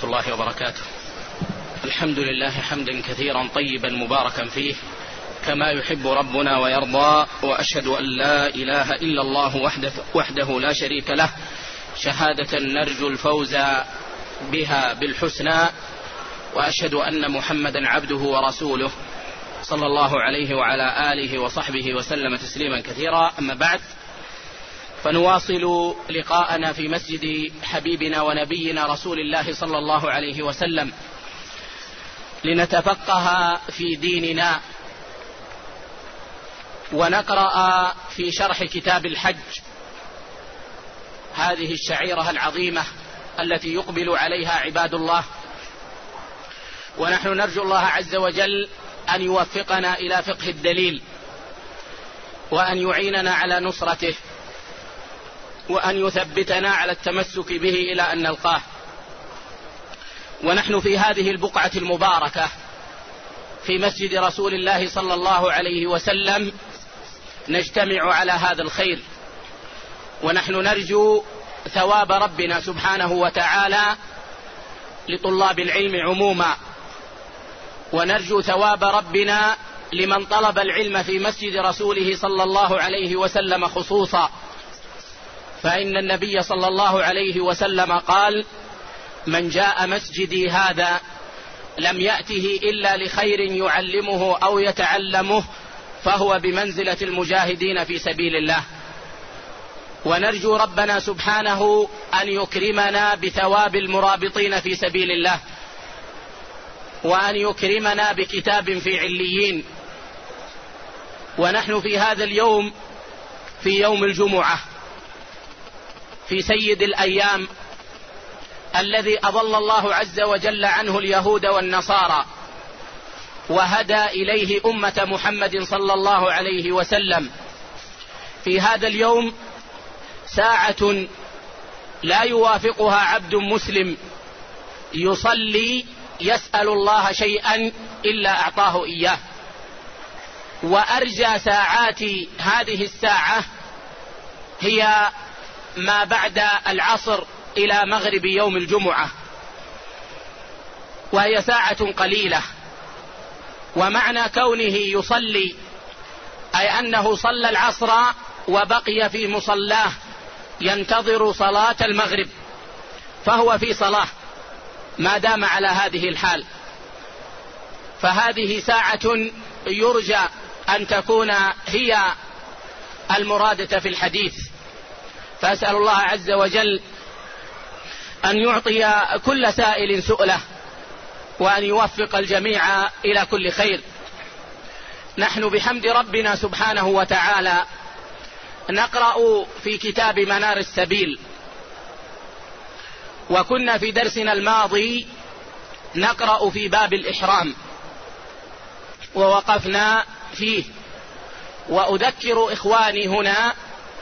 الله وبركاته. الحمد لله حمدا كثيرا طيبا مباركا فيه كما يحب ربنا ويرضى، وأشهد أن لا إله إلا الله وحده لا شريك له شهادة نرجو الفوز بها بالحسنى، وأشهد أن محمدا عبده ورسوله صلى الله عليه وعلى آله وصحبه وسلم تسليما كثيرا. أما بعد، فنواصل لقاءنا في مسجد حبيبنا ونبينا رسول الله صلى الله عليه وسلم لنتفقه في ديننا ونقرأ في شرح كتاب الحج، هذه الشعيرة العظيمة التي يقبل عليها عباد الله، ونحن نرجو الله عز وجل أن يوفقنا إلى فقه الدليل، وأن يعيننا على نصرته، وأن يثبتنا على التمسك به إلى أن نلقاه. ونحن في هذه البقعة المباركة في مسجد رسول الله صلى الله عليه وسلم نجتمع على هذا الخير، ونحن نرجو ثواب ربنا سبحانه وتعالى لطلاب العلم عموما، ونرجو ثواب ربنا لمن طلب العلم في مسجد رسوله صلى الله عليه وسلم خصوصا، فإن النبي صلى الله عليه وسلم قال: من جاء مسجدي هذا لم يأته إلا لخير يعلمه أو يتعلمه فهو بمنزلة المجاهدين في سبيل الله. ونرجو ربنا سبحانه أن يكرمنا بثواب المرابطين في سبيل الله، وأن يكرمنا بكتاب في عليين. ونحن في هذا اليوم، في يوم الجمعة، في سيد الأيام الذي أضل الله عز وجل عنه اليهود والنصارى وهدى إليه أمة محمد صلى الله عليه وسلم. في هذا اليوم ساعة لا يوافقها عبد مسلم يصلي يسأل الله شيئا إلا أعطاه إياه، وأرجى ساعات هذه الساعة هي ما بعد العصر إلى مغرب يوم الجمعة، وهي ساعة قليلة. ومعنى كونه يصلي أي أنه صلى العصر وبقي في مصلاه ينتظر صلاة المغرب، فهو في صلاة ما دام على هذه الحال. فهذه ساعة يرجى أن تكون هي المرادة في الحديث، فأسأل الله عز وجل أن يعطي كل سائل سؤله، وأن يوفق الجميع إلى كل خير. نحن بحمد ربنا سبحانه وتعالى نقرأ في كتاب منار السبيل، وكنا في درسنا الماضي نقرأ في باب الإحرام ووقفنا فيه. وأذكر إخواني هنا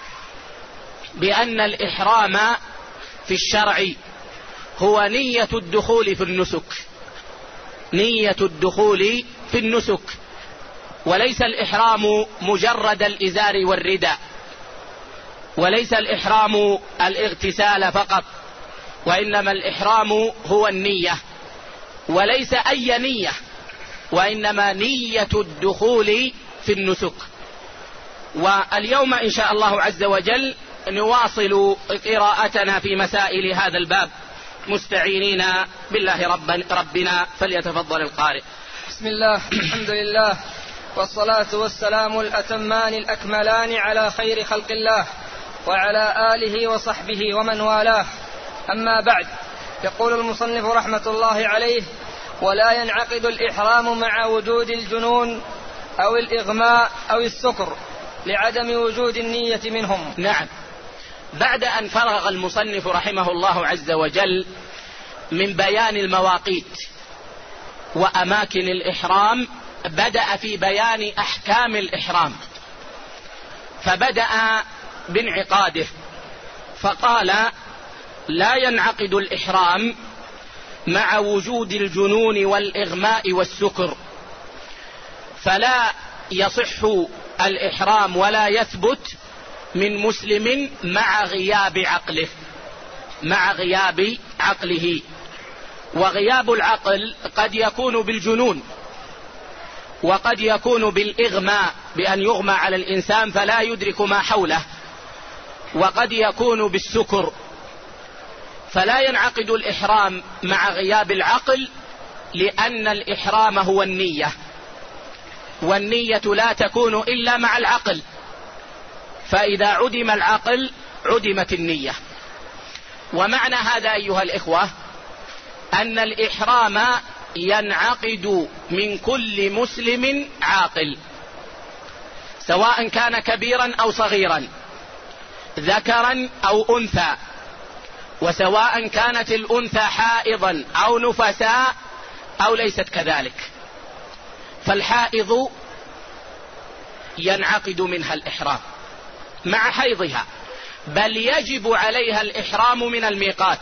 بأن الإحرام في الشرع هو نية الدخول في النسك، نية الدخول في النسك، وليس الإحرام مجرد الإزار والرداء، وليس الإحرام الاغتسال فقط، وإنما الإحرام هو النية، وليس أي نية، وإنما نية الدخول في النسك. واليوم إن شاء الله عز وجل نواصل قراءتنا في مسائل هذا الباب مستعينين بالله ربنا، فليتفضل القارئ. بسم الله، الحمد لله، والصلاة والسلام الأتمان الأكملان على خير خلق الله وعلى آله وصحبه ومن والاه. أما بعد، يقول المصنف رحمة الله عليه: ولا ينعقد الإحرام مع وجود الجنون أو الإغماء أو السكر لعدم وجود النية منهم. نعم، بعد أن فرغ المصنف رحمه الله عز وجل من بيان المواقيت وأماكن الإحرام، بدأ في بيان أحكام الإحرام، فبدأ بانعقاده، فقال: لا ينعقد الإحرام مع وجود الجنون والإغماء والسكر، فلا يصح الإحرام ولا يثبت من مسلم مع غياب عقله، وغياب العقل قد يكون بالجنون، وقد يكون بالإغماء، بأن يغمى على الإنسان فلا يدرك ما حوله، وقد يكون بالسكر. فلا ينعقد الإحرام مع غياب العقل، لأن الإحرام هو النية، والنية لا تكون إلا مع العقل، فإذا عدم العقل عدمت النية. ومعنى هذا أيها الإخوة أن الإحرام ينعقد من كل مسلم عاقل، سواء كان كبيرا أو صغيرا، ذكرا أو أنثى، وسواء كانت الأنثى حائضا أو نفساء أو ليست كذلك. فالحائض ينعقد منها الإحرام مع حيضها، بل يجب عليها الإحرام من الميقات،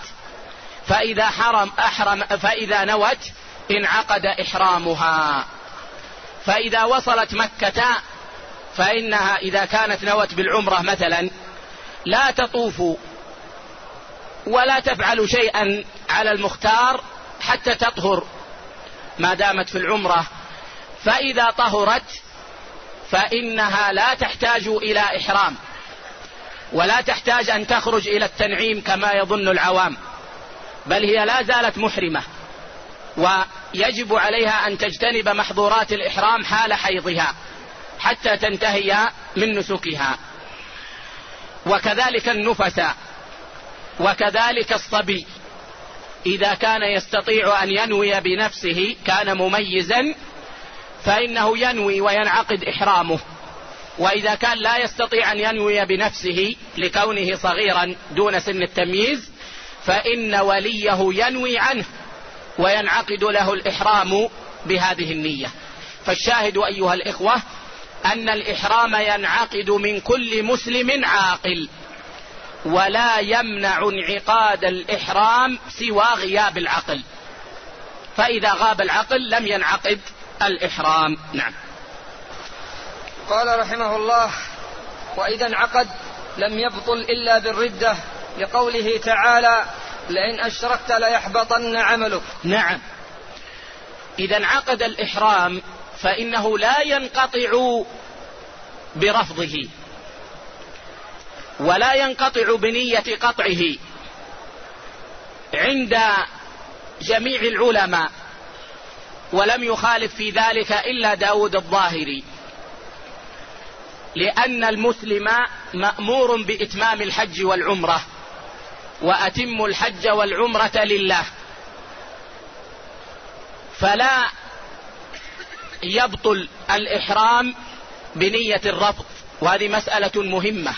فإذا نوت انعقد إحرامها. فإذا وصلت مكة فإنها إذا كانت نوت بالعمرة مثلا لا تطوف ولا تفعل شيئا على المختار حتى تطهر ما دامت في العمرة، فإذا طهرت فإنها لا تحتاج إلى إحرام، ولا تحتاج أن تخرج إلى التنعيم كما يظن العوام، بل هي لا زالت محرمة، ويجب عليها أن تجتنب محظورات الإحرام حال حيضها حتى تنتهي من نسكها. وكذلك النفساء، وكذلك الصبي إذا كان يستطيع أن ينوي بنفسه، كان مميزا، فإنه ينوي وينعقد إحرامه. وإذا كان لا يستطيع أن ينوي بنفسه لكونه صغيرا دون سن التمييز، فإن وليه ينوي عنه وينعقد له الإحرام بهذه النية. فالشاهد أيها الإخوة أن الإحرام ينعقد من كل مسلم عاقل، ولا يمنع انعقاد الإحرام سوى غياب العقل، فإذا غاب العقل لم ينعقد الإحرام. نعم. قال رحمه الله: وإذا انعقد لم يبطل إلا بالردة، لقوله تعالى: لئن أشركت ليحبطن عملك. نعم، إذا انعقد الإحرام فإنه لا ينقطع برفضه، ولا ينقطع بنية قطعه عند جميع العلماء، ولم يخالف في ذلك إلا داود الظاهري، لأن المسلم مأمور بإتمام الحج والعمرة، وأتموا الحج والعمرة لله، فلا يبطل الإحرام بنية الرفض، وهذه مسألة مهمة.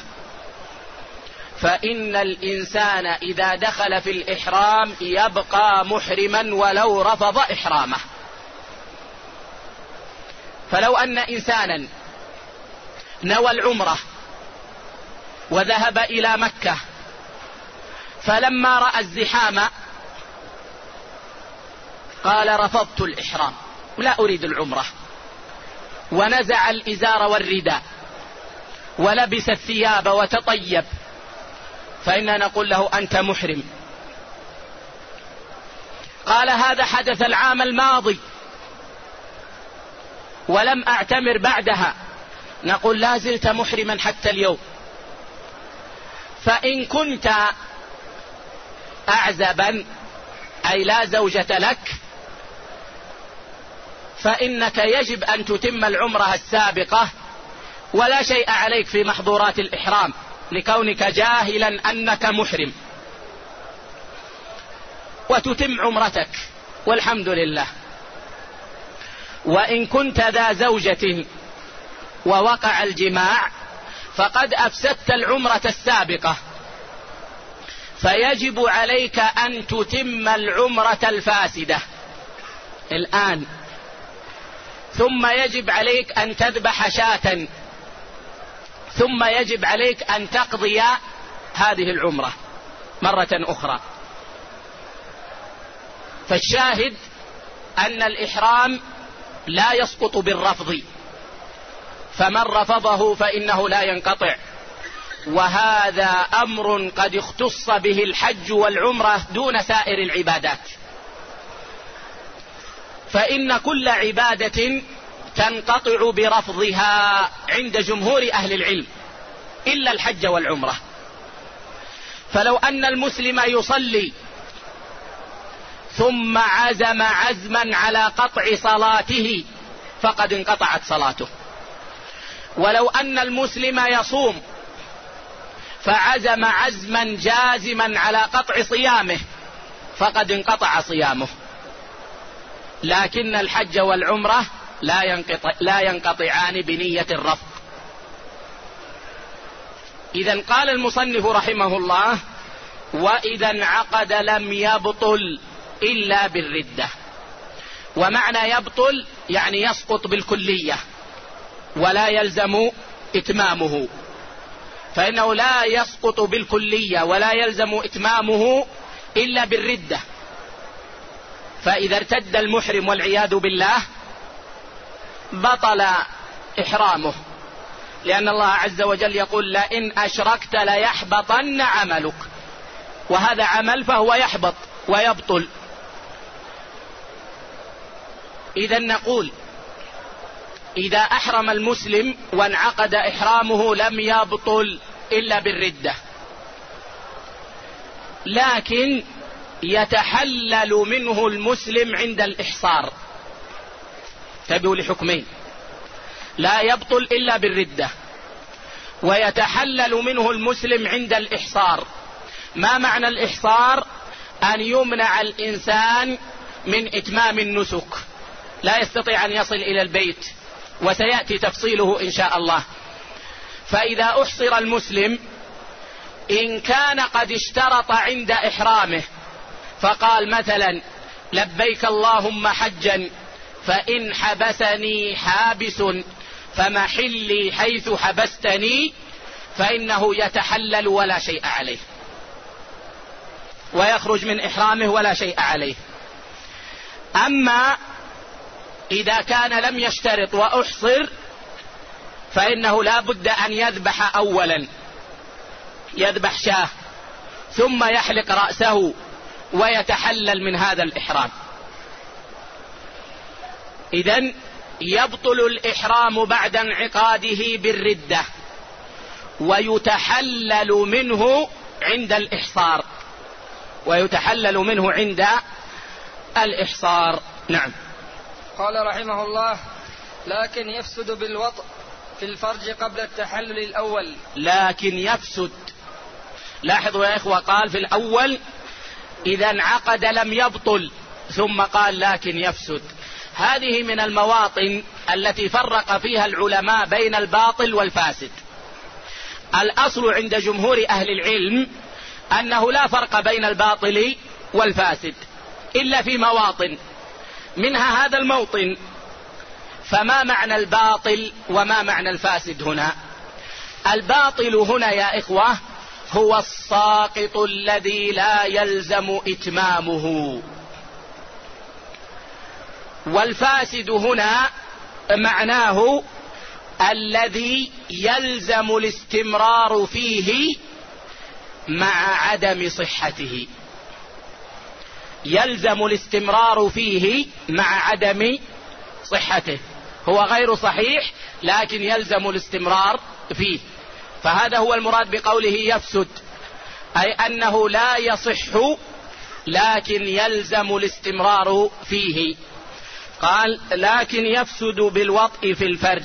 فإن الإنسان إذا دخل في الإحرام يبقى محرما ولو رفض إحرامه. فلو أن إنسانا نوى العمرة وذهب إلى مكة، فلما رأى الزحام قال: رفضت الإحرام، لا أريد العمرة، ونزع الإزار والرداء ولبس الثياب وتطيب، فإننا نقول له: أنت محرم. قال: هذا حدث العام الماضي ولم أعتمر بعدها، نقول: لا زلت محرما حتى اليوم. فإن كنت أعزبا أي لا زوجة لك، فإنك يجب أن تتم العمرة السابقة، ولا شيء عليك في محظورات الإحرام لكونك جاهلا أنك محرم، وتتم عمرتك والحمد لله. وإن كنت ذا زوجة ووقع الجماع فقد أفسدت العمرة السابقة، فيجب عليك أن تتم العمرة الفاسدة الآن، ثم يجب عليك أن تذبح شاة، ثم يجب عليك أن تقضي هذه العمرة مرة أخرى. فالشاهد أن الإحرام لا يسقط بالرفض، فمن رفضه فإنه لا ينقطع، وهذا أمر قد اختص به الحج والعمرة دون سائر العبادات، فإن كل عبادة تنقطع برفضها عند جمهور أهل العلم إلا الحج والعمرة. فلو أن المسلم يصلي ثم عزم عزما على قطع صلاته فقد انقطعت صلاته. ولو أن المسلم يصوم فعزم عزما جازما على قطع صيامه فقد انقطع صيامه. لكن الحج والعمرة لا ينقطعان بنية الرفض. إذن قال المصنف رحمه الله: وإذا انعقد لم يبطل إلا بالردة. ومعنى يبطل يعني يسقط بالكلية ولا يلزم إتمامه، فإنه لا يسقط بالكلية ولا يلزم إتمامه إلا بالردة. فإذا ارتد المحرم والعياذ بالله بطل إحرامه، لأن الله عز وجل يقول: لئن أشركت ليحبطن عملك، وهذا عمل فهو يحبط ويبطل. إذا نقول: إذا أحرم المسلم وانعقد إحرامه لم يبطل إلا بالردة، لكن يتحلل منه المسلم عند الإحصار. تبعوا لحكمين: لا يبطل إلا بالردة، ويتحلل منه المسلم عند الإحصار. ما معنى الإحصار؟ أن يمنع الإنسان من إتمام النسك، لا يستطيع أن يصل إلى البيت، وسيأتي تفصيله إن شاء الله. فإذا أحصر المسلم إن كان قد اشترط عند إحرامه فقال مثلا: لبيك اللهم حجا، فإن حبسني حابس فمحلي حيث حبستني، فإنه يتحلل ولا شيء عليه، ويخرج من إحرامه ولا شيء عليه. أما إذا كان لم يشترط وأحصر فإنه لا بد أن يذبح أولا، يذبح شاة ثم يحلق رأسه ويتحلل من هذا الإحرام. إذن يبطل الإحرام بعد انعقاده بالردة، ويتحلل منه عند الإحصار، ويتحلل منه عند الإحصار. نعم. قال رحمه الله: لكن يفسد بالوطء في الفرج قبل التحلل الأول. لكن يفسد، لاحظوا يا إخوة، قال في الأول إذا انعقد لم يبطل، ثم قال لكن يفسد. هذه من المواطن التي فرق فيها العلماء بين الباطل والفاسد. الأصل عند جمهور أهل العلم أنه لا فرق بين الباطل والفاسد إلا في مواطن، منها هذا الموطن. فما معنى الباطل وما معنى الفاسد هنا؟ الباطل هنا يا إخوة هو الساقط الذي لا يلزم إتمامه، والفاسد هنا معناه الذي يلزم الاستمرار فيه مع عدم صحته، يلزم الاستمرار فيه مع عدم صحته. هو غير صحيح لكن يلزم الاستمرار فيه، فهذا هو المراد بقوله يفسد، أي أنه لا يصح لكن يلزم الاستمرار فيه. قال لكن يفسد بالوطء في الفرج.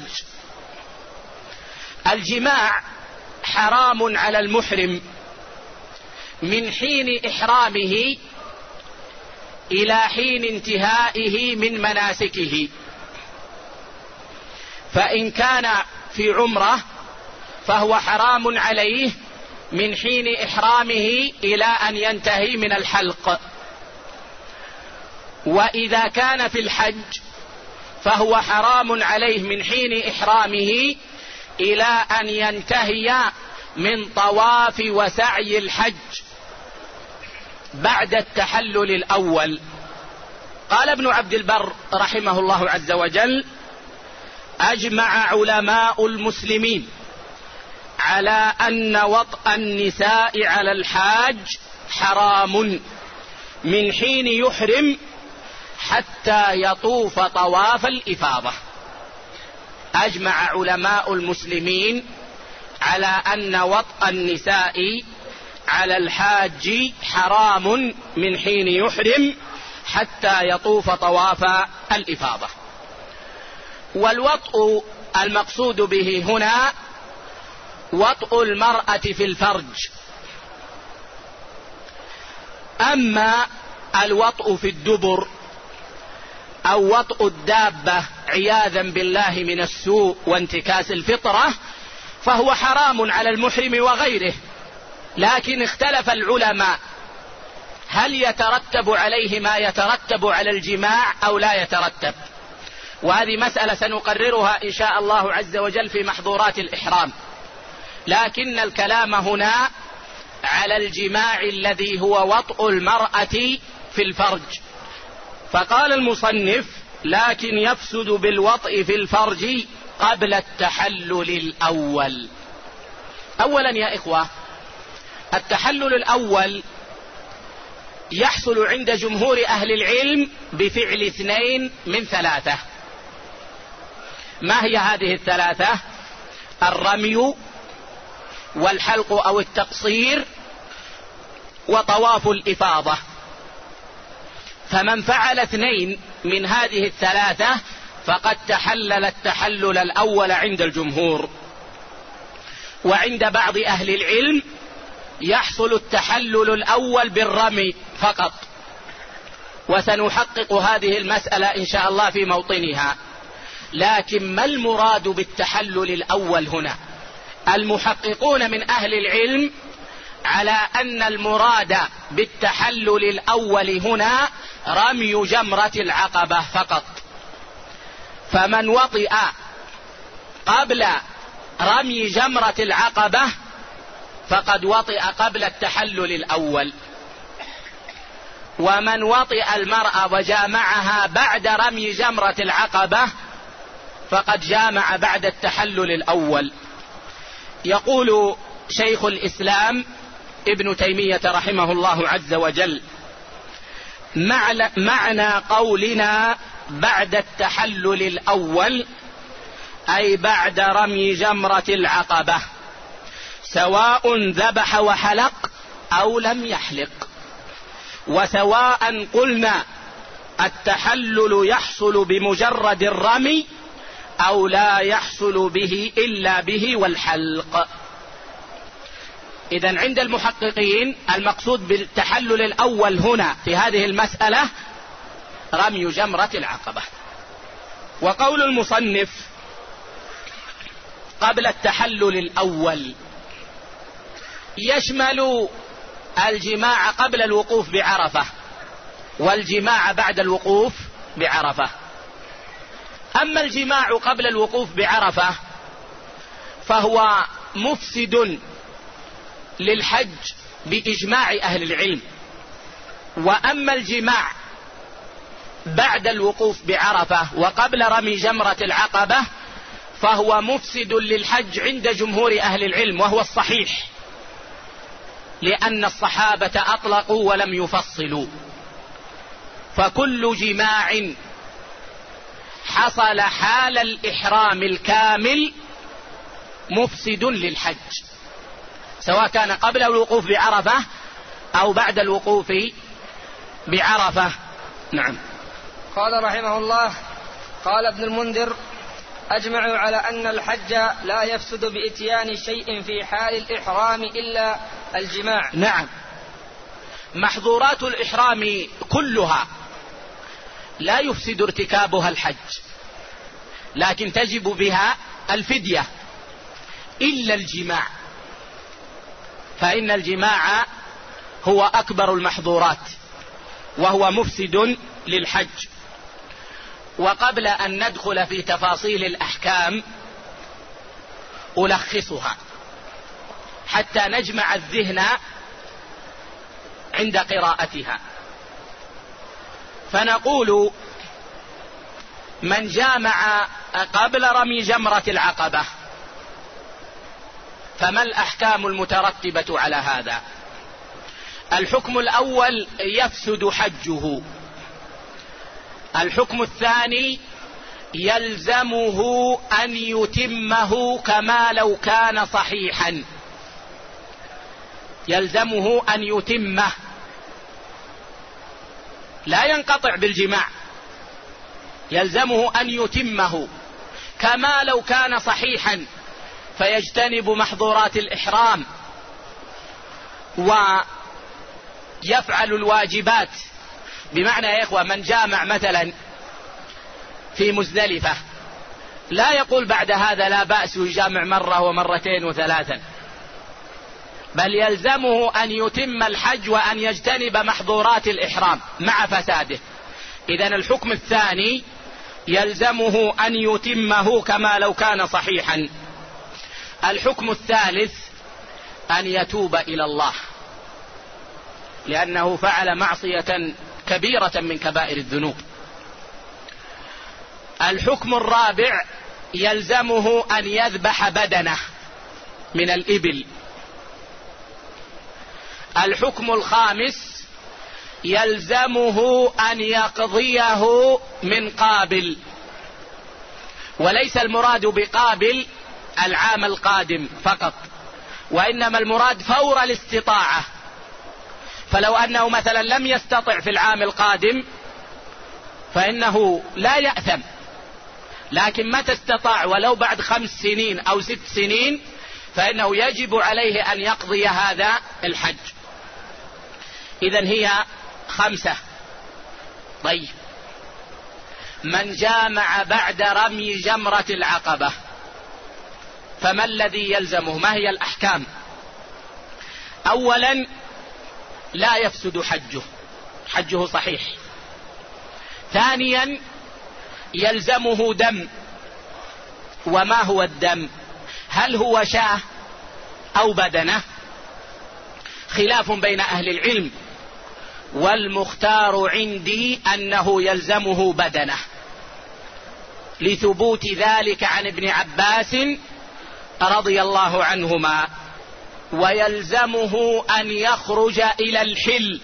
الجماع حرام على المحرم من حين إحرامه إلى حين انتهائه من مناسكه، فإن كان في عمرة فهو حرام عليه من حين إحرامه إلى أن ينتهي من الحلق، وإذا كان في الحج فهو حرام عليه من حين إحرامه إلى أن ينتهي من طواف وسعي الحج بعد التحلل الأول. قال ابن عبد البر رحمه الله عز وجل: أجمع علماء المسلمين على أن وطأ النساء على الحاج حرام من حين يحرم حتى يطوف طواف الإفاضة. أجمع علماء المسلمين على أن وطأ النساء على الحاج حرام من حين يحرم حتى يطوف طواف الإفاضة. والوطء المقصود به هنا وطء المرأة في الفرج. أما الوطء في الدبر أو وطء الدابة عياذا بالله من السوء وانتكاس الفطرة فهو حرام على المحرم وغيره، لكن اختلف العلماء هل يترتب عليه ما يترتب على الجماع أو لا يترتب، وهذه مسألة سنقررها إن شاء الله عز وجل في محظورات الإحرام. لكن الكلام هنا على الجماع الذي هو وطء المرأة في الفرج. فقال المصنف: لكن يفسد بالوطء في الفرج قبل التحلل الأول. أولا يا إخوة، التحلل الأول يحصل عند جمهور أهل العلم بفعل اثنين من ثلاثة. ما هي هذه الثلاثة؟ الرمي والحلق أو التقصير وطواف الإفاضة. فمن فعل اثنين من هذه الثلاثة فقد تحلل التحلل الأول عند الجمهور. وعند بعض أهل العلم يحصل التحلل الأول بالرمي فقط، وسنحقق هذه المسألة إن شاء الله في موطنها. لكن ما المراد بالتحلل الأول هنا؟ المحققون من أهل العلم على أن المراد بالتحلل الأول هنا رمي جمرة العقبة فقط. فمن وطئ قبل رمي جمرة العقبة فقد وطئ قبل التحلل الأول، ومن وطئ المرأة وجامعها بعد رمي جمرة العقبة فقد جامع بعد التحلل الأول. يقول شيخ الإسلام ابن تيمية رحمه الله عز وجل: معنى قولنا بعد التحلل الأول أي بعد رمي جمرة العقبة، سواء ذبح وحلق أو لم يحلق، وسواء قلنا التحلل يحصل بمجرد الرمي أو لا يحصل به إلا به والحلق. إذن عند المحققين المقصود بالتحلل الأول هنا في هذه المسألة رمي جمرة العقبة. وقول المصنف قبل التحلل الأول يشمل الجماع قبل الوقوف بعرفة والجماع بعد الوقوف بعرفة. أما الجماع قبل الوقوف بعرفة فهو مفسد للحج بإجماع أهل العلم، وأما الجماع بعد الوقوف بعرفة وقبل رمي جمرة العقبة فهو مفسد للحج عند جمهور أهل العلم، وهو الصحيح، لأن الصحابة أطلقوا ولم يفصلوا. فكل جماع حصل حال الإحرام الكامل مفسد للحج، سواء كان قبل الوقوف بعرفة أو بعد الوقوف بعرفة. نعم. قال رحمه الله: قال ابن المنذر: أجمعوا على أن الحج لا يفسد بإتيان شيء في حال الإحرام إلا الجماع. نعم، محظورات الإحرام كلها لا يفسد ارتكابها الحج، لكن تجب بها الفدية إلا الجماع، فإن الجماع هو أكبر المحظورات وهو مفسد للحج. وقبل أن ندخل في تفاصيل الأحكام ألخصها حتى نجمع الذهن عند قراءتها. فنقول: من جامع قبل رمي جمرة العقبة فما الأحكام المترتبة على هذا؟ الحكم الأول: يفسد حجه، الحكم الثاني يلزمه أن يتمه كما لو كان صحيحا، يلزمه أن يتمه، لا ينقطع بالجماع، يلزمه أن يتمه كما لو كان صحيحا، فيجتنب محظورات الإحرام ويفعل الواجبات. بمعنى يا إخوة من جامع مثلا في مزدلفة لا يقول بعد هذا لا بأس يجامع مرة ومرتين وثلاثا، بل يلزمه أن يتم الحج وأن يجتنب محظورات الإحرام مع فساده. إذن الحكم الثاني يلزمه أن يتمه كما لو كان صحيحا. الحكم الثالث أن يتوب إلى الله، لأنه فعل معصية كبيرة من كبائر الذنوب. الحكم الرابع يلزمه أن يذبح بدنه من الإبل. الحكم الخامس يلزمه أن يقضيه من قابل، وليس المراد بقابل العام القادم فقط، وإنما المراد فور الاستطاعة. فلو أنه مثلا لم يستطع في العام القادم فإنه لا يأثم، لكن متى استطاع ولو بعد 5 سنين أو 6 سنين فإنه يجب عليه أن يقضي هذا الحج. إذن هي 5. طيب، من جامع بعد رمي جمرة العقبة فما الذي يلزمه؟ ما هي الأحكام؟ أولا لا يفسد حجه، حجه صحيح. ثانيا يلزمه دم. وما هو الدم؟ هل هو شاة أو بدنة؟ خلاف بين أهل العلم، والمختار عندي أنه يلزمه بدنة، لثبوت ذلك عن ابن عباس رضي الله عنهما. ويلزمه أن يخرج إلى الحل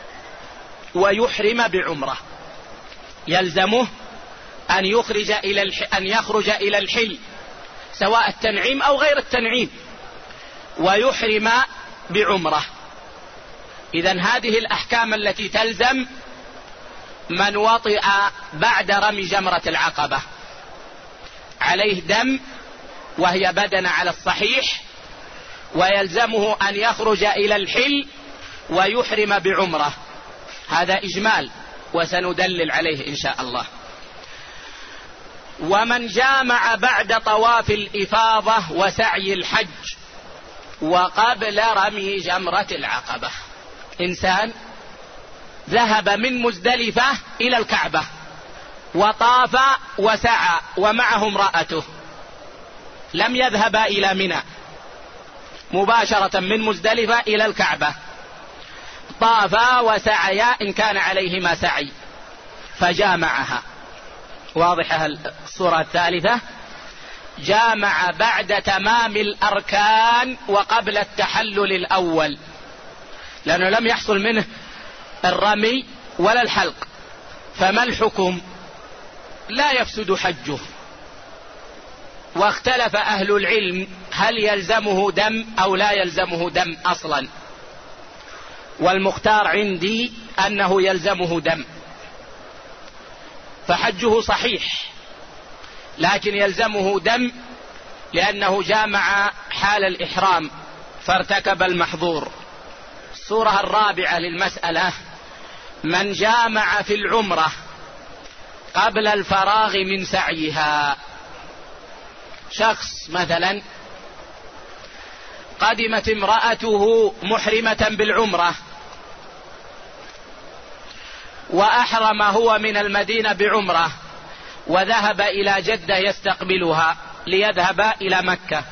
ويحرم بعمرة، يلزمه أن يخرج إلى الحل سواء التنعيم أو غير التنعيم ويحرم بعمرة. إذن هذه الأحكام التي تلزم من وطئ بعد رمي جمرة العقبة. عليه دم وهي بدنة على الصحيح، ويلزمه أن يخرج إلى الحل ويحرم بعمرة. هذا إجمال وسندلل عليه إن شاء الله. ومن جامع بعد طواف الإفاضة وسعي الحج وقبل رمي جمرة العقبة، إنسان ذهب من مزدلفة إلى الكعبة وطاف وسعى ومعه امرأته، لم يذهب إلى منى، مباشرة من مزدلفة إلى الكعبة، طافا وسعيا إن كان عليهما سعي، فجامعها. واضحة الصورة الثالثة؟ جامع بعد تمام الأركان وقبل التحلل الأول، لأنه لم يحصل منه الرمي ولا الحلق. فما الحكم؟ لا يفسد حجه. واختلف أهل العلم هل يلزمه دم أو لا يلزمه دم أصلا، والمختار عندي أنه يلزمه دم، فحجه صحيح لكن يلزمه دم لأنه جامع حال الإحرام فارتكب المحظور. الصورة الرابعة للمسألة: من جامع في العمرة قبل الفراغ من سعيها. شخص مثلا قدمت امرأته محرمة بالعمرة وأحرم هو من المدينة بعمرة وذهب إلى جدة يستقبلها ليذهب إلى مكة،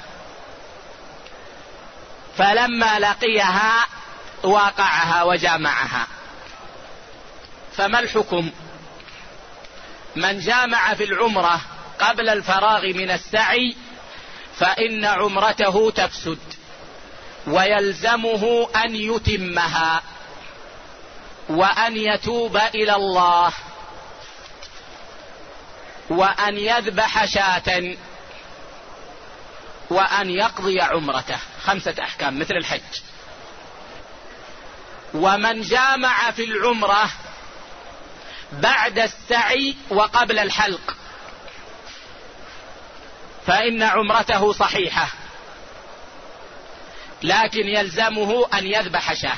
فلما لقيها واقعها وجامعها، فما الحكم؟ من جامع في العمرة قبل الفراغ من السعي فإن عمرته تفسد ويلزمه أن يتمها وأن يتوب إلى الله. وأن يذبح شاة وأن يقضي عمرته. 5 أحكام مثل الحج. ومن جامع في العمرة بعد السعي وقبل الحلق فإن عمرته صحيحة، لكن يلزمه أن يذبح شاة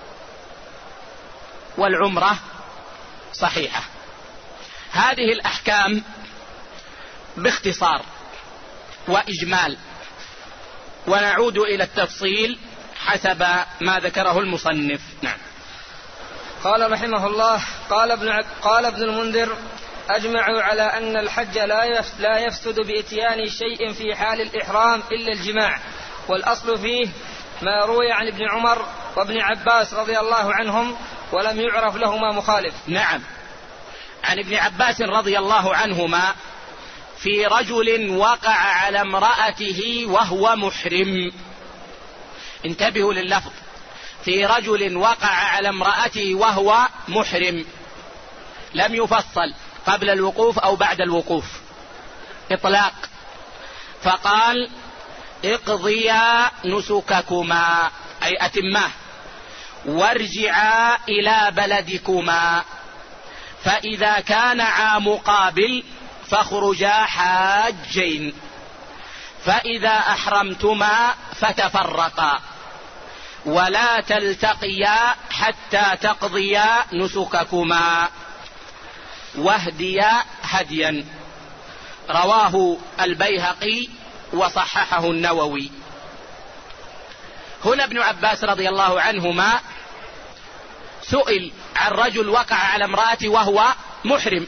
والعمرة صحيحة. هذه الأحكام باختصار وإجمال، ونعود إلى التفصيل حسب ما ذكره المصنف. نعم. قال رحمه الله: قال ابن المنذر: أجمعوا على أن الحج لا يفسد بإتيان شيء في حال الإحرام إلا الجماع، والأصل فيه ما روي عن ابن عمر وابن عباس رضي الله عنهم ولم يعرف لهما مخالف. نعم، عن ابن عباس رضي الله عنهما في رجل وقع على امرأته وهو محرم. انتبهوا لللفظ، في رجل وقع على امرأته وهو محرم، لم يفصل قبل الوقوف أو بعد الوقوف، إطلاق. فقال: اقضيا نسككما، أي أتماه، وارجعا إلى بلدكما، فإذا كان عام قابل فاخرجا حاجين، فإذا أحرمتما فتفرقا ولا تلتقيا حتى تقضيا نسككما واهديا هديا. رواه البيهقي وصححه النووي. هنا ابن عباس رضي الله عنهما سئل عن رجل وقع على امرأته وهو محرم،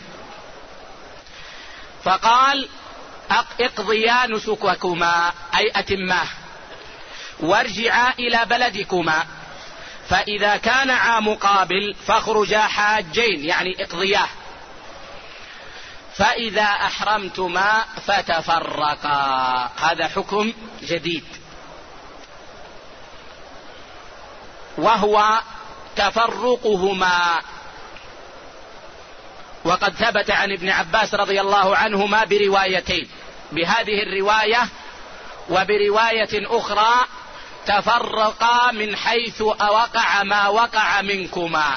فقال: اقضيا نسككما، أي أتماه، وارجعا إلى بلدكما، فإذا كان عام قابل فاخرجا حاجين، يعني اقضياه، فإذا أحرمتما فتفرقا. هذا حكم جديد، وهو تفرقهما، وقد ثبت عن ابن عباس رضي الله عنهما بروايتين، بهذه الرواية وبرواية أخرى: تفرقا من حيث وقع ما وقع منكما.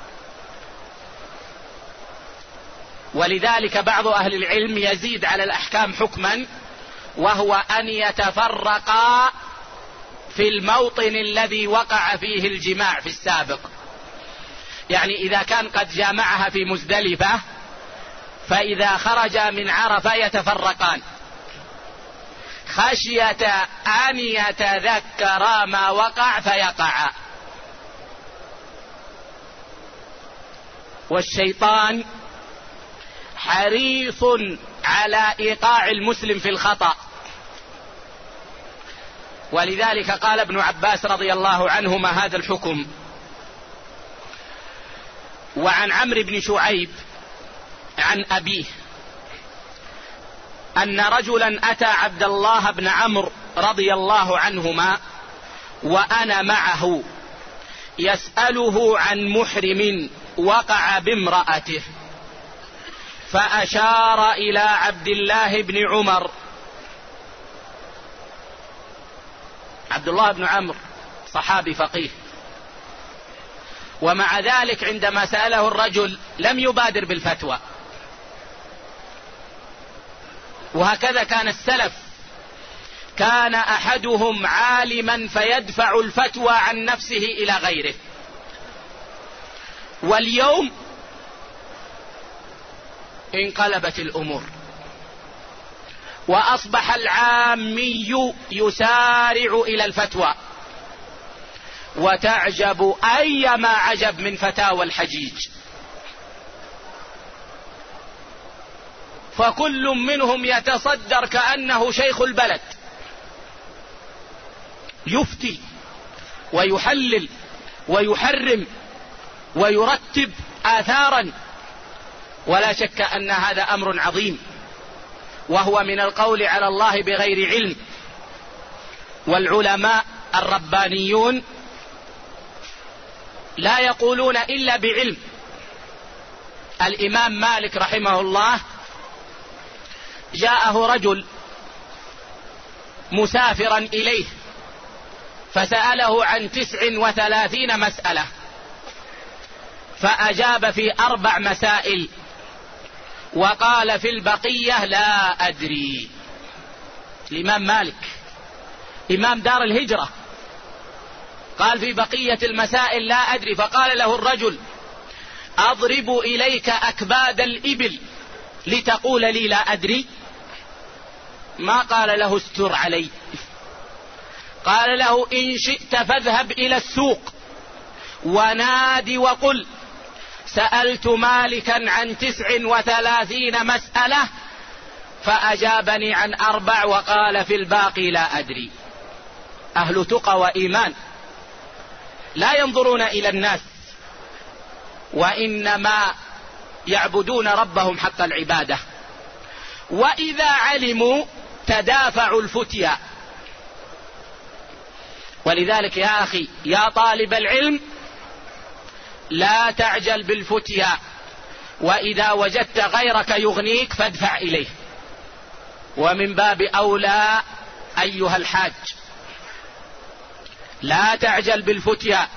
ولذلك بعض أهل العلم يزيد على الأحكام حكما، وهو أن يتفرقا في الموطن الذي وقع فيه الجماع في السابق. يعني إذا كان قد جامعها في مزدلفة، فإذا خرج من عرفة يتفرقان خشية أن يتذكرا ما وقع فيقع. والشيطان حريص على إيقاع المسلم في الخطأ، ولذلك قال ابن عباس رضي الله عنهما هذا الحكم. وعن عمرو بن شعيب عن أبيه أن رجلا أتى عبد الله بن عمرو رضي الله عنهما وأنا معه يسأله عن محرم وقع بامرأته، فأشار إلى عبد الله بن عمر. عبد الله بن عمرو صحابي فقيه، ومع ذلك عندما سأله الرجل لم يبادر بالفتوى. وهكذا كان السلف، كان أحدهم عالما فيدفع الفتوى عن نفسه إلى غيره. واليوم انقلبت الأمور، وأصبح العامي يسارع إلى الفتوى، وتعجب أيما عجب من فتاوى الحجيج، فكل منهم يتصدر كأنه شيخ البلد، يفتي ويحلل ويحرم ويرتب آثارا. ولا شك أن هذا أمر عظيم، وهو من القول على الله بغير علم. والعلماء الربانيون لا يقولون إلا بعلم. الإمام مالك رحمه الله جاءه رجل مسافرا إليه فسأله عن 39 مسألة، فأجاب في 4 مسائل وقال في البقية لا أدري. الإمام مالك إمام دار الهجرة قال في بقية المسائل لا أدري، فقال له الرجل أضرب إليك أكباد الإبل لتقول لي لا أدري؟ ما قال له استر علي، قال له إن شئت فاذهب إلى السوق ونادي وقل سألت مالكا عن 39 مسألة فأجابني عن 4 وقال في الباقي لا أدري. أهل تقى وإيمان لا ينظرون إلى الناس، وإنما يعبدون ربهم حق العبادة، وإذا علموا تدافعوا الفتيا. ولذلك يا أخي يا طالب العلم لا تعجل بالفتيا، وإذا وجدت غيرك يغنيك فادفع إليه، ومن باب أولى أيها الحاج لا تعجل بالفتيا،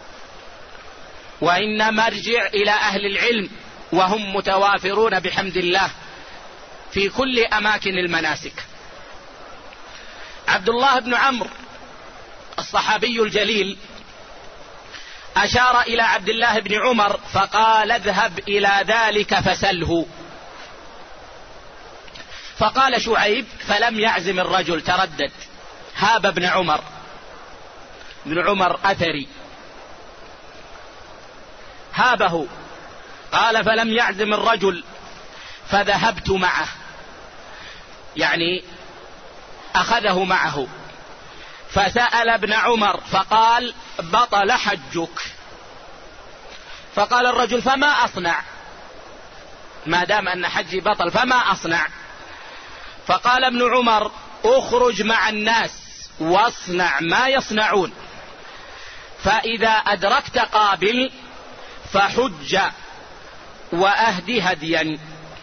وإنما ارجع إلى أهل العلم وهم متوافرون بحمد الله في كل أماكن المناسك. عبد الله بن عمرو الصحابي الجليل أشار إلى عبد الله بن عمر فقال اذهب إلى ذلك فسله، فقال شعيب فلم يعزم الرجل، تردد، هاب ابن عمر، ابن عمر أثري، هابه، قال فلم يعزم الرجل فذهبت معه، يعني أخذه معه، فسأل ابن عمر فقال بطل حجك. فقال الرجل فما أصنع ما دام أن حجي بطل فما أصنع؟ فقال ابن عمر اخرج مع الناس واصنع ما يصنعون، فإذا أدركت قابل فحج وأهدي هديا.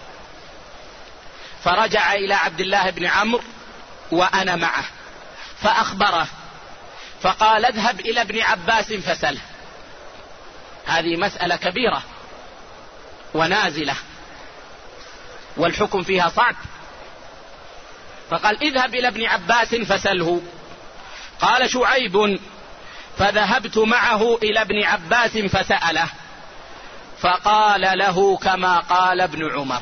فرجع إلى عبد الله بن عمرو وأنا معه فأخبره، فقال اذهب إلى ابن عباس فسله. هذه مسألة كبيرة ونازلة والحكم فيها صعب، فقال اذهب إلى ابن عباس فسله. قال شعيب فذهبت معه إلى ابن عباس فسأله، فقال له كما قال ابن عمر.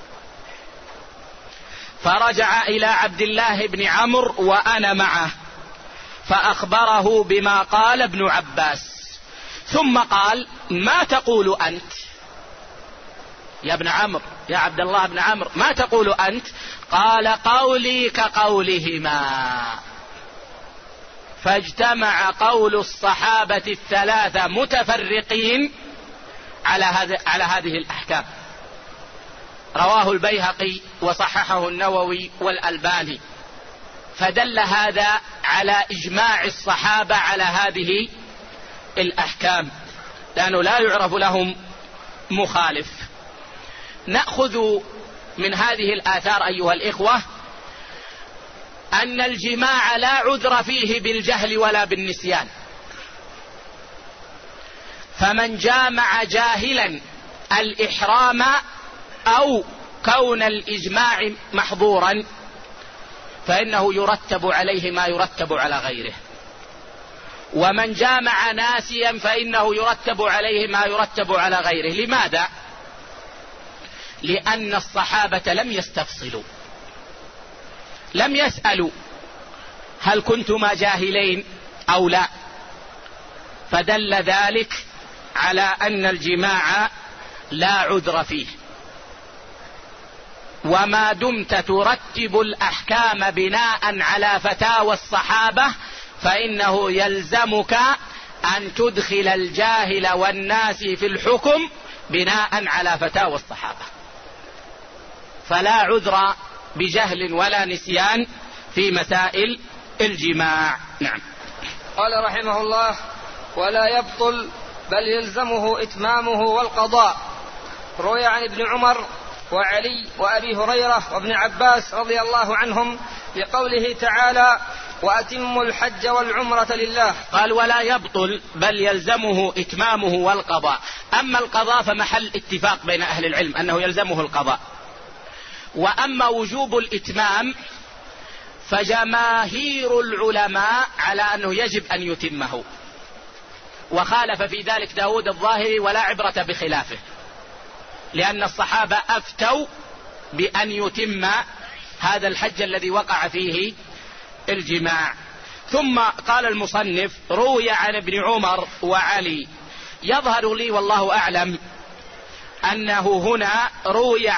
فرجع إلى عبد الله بن عمرو وأنا معه فأخبره بما قال ابن عباس، ثم قال ما تقول أنت يا ابن عمرو، يا عبد الله بن عمرو ما تقول أنت؟ قال قولي كقولهما. فاجتمع قول الصحابة 3 متفرقين على هذه الأحكام. رواه البيهقي وصححه النووي والألباني، فدل هذا على إجماع الصحابة على هذه الأحكام، لأنه لا يعرف لهم مخالف. نأخذ من هذه الآثار أيها الإخوة أن الجماع لا عذر فيه بالجهل ولا بالنسيان، فمن جامع جاهلا الإحرام أو كون الإجماع محظورا فإنه يرتب عليه ما يرتب على غيره، ومن جامع ناسيا فإنه يرتب عليه ما يرتب على غيره. لماذا؟ لأن الصحابة لم يستفصلوا، لم يسألوا هل كنتما جاهلين أو لا، فدل ذلك على أن الجماع لا عذر فيه. وما دمت ترتب الأحكام بناء على فتاوى الصحابة فإنه يلزمك أن تدخل الجاهل والناس في الحكم بناء على فتاوى الصحابة، فلا عذر بجهل ولا نسيان في مسائل الجماع. نعم. قال رحمه الله ولا يبطل بل يلزمه إتمامه والقضاء. روي عن ابن عمر وعلي وأبي هريرة وابن عباس رضي الله عنهم لقوله تعالى: وأتموا الحج والعمرة لله. قال: ولا يبطل بل يلزمه إتمامه والقضاء. أما القضاء فمحل اتفاق بين أهل العلم أنه يلزمه القضاء، وأما وجوب الإتمام فجماهير العلماء على أنه يجب أن يتمه، وخالف في ذلك داود الظاهري ولا عبرة بخلافه، لأن الصحابة أفتوا بأن يتم هذا الحج الذي وقع فيه الجماع. ثم قال المصنف: روي عن ابن عمر وعلي. يظهر لي والله أعلم أنه هنا روي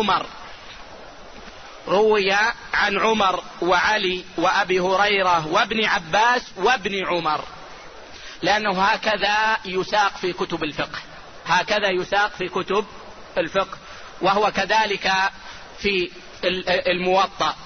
عن عمر وعلي وأبي هريرة وابن عباس وابن عمر، لأنه هكذا يساق في كتب الفقه، وهو كذلك في الموطأ.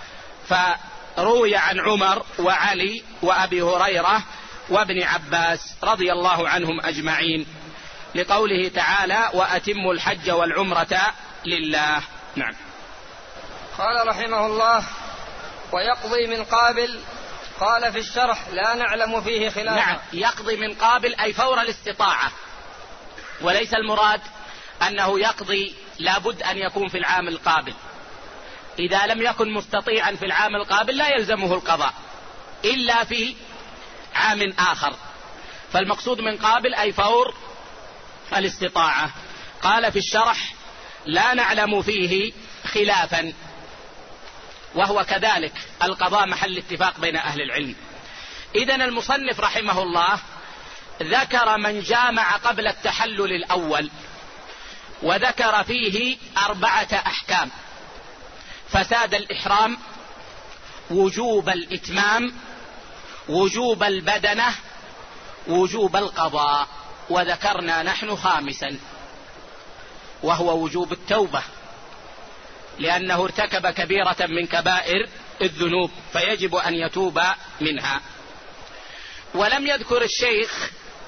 فروي عن عمر وعلي وأبي هريرة وابن عباس رضي الله عنهم أجمعين، لقوله تعالى: وأتموا الحج والعمرة لله. نعم. قال رحمه الله: ويقضي من قابل. قال في الشرح: لا نعلم فيه خلافا. نعم، يقضي من قابل أي فور الاستطاعة، وليس المراد أنه يقضي لابد أن يكون في العام القابل. إذا لم يكن مستطيعا في العام القابل لا يلزمه القضاء إلا في عام آخر، فالمقصود من قابل أي فور الاستطاعة. قال في الشرح: لا نعلم فيه خلافا، وهو كذلك القضاء محل اتفاق بين أهل العلم. إذن المصنف رحمه الله ذكر من جامع قبل التحلل الأول، وذكر فيه 4 أحكام: فساد الإحرام، وجوب الإتمام، وجوب البدنة، وجوب القضاء. وذكرنا نحن 5، وهو وجوب التوبة، لأنه ارتكب كبيرة من كبائر الذنوب فيجب أن يتوب منها. ولم يذكر الشيخ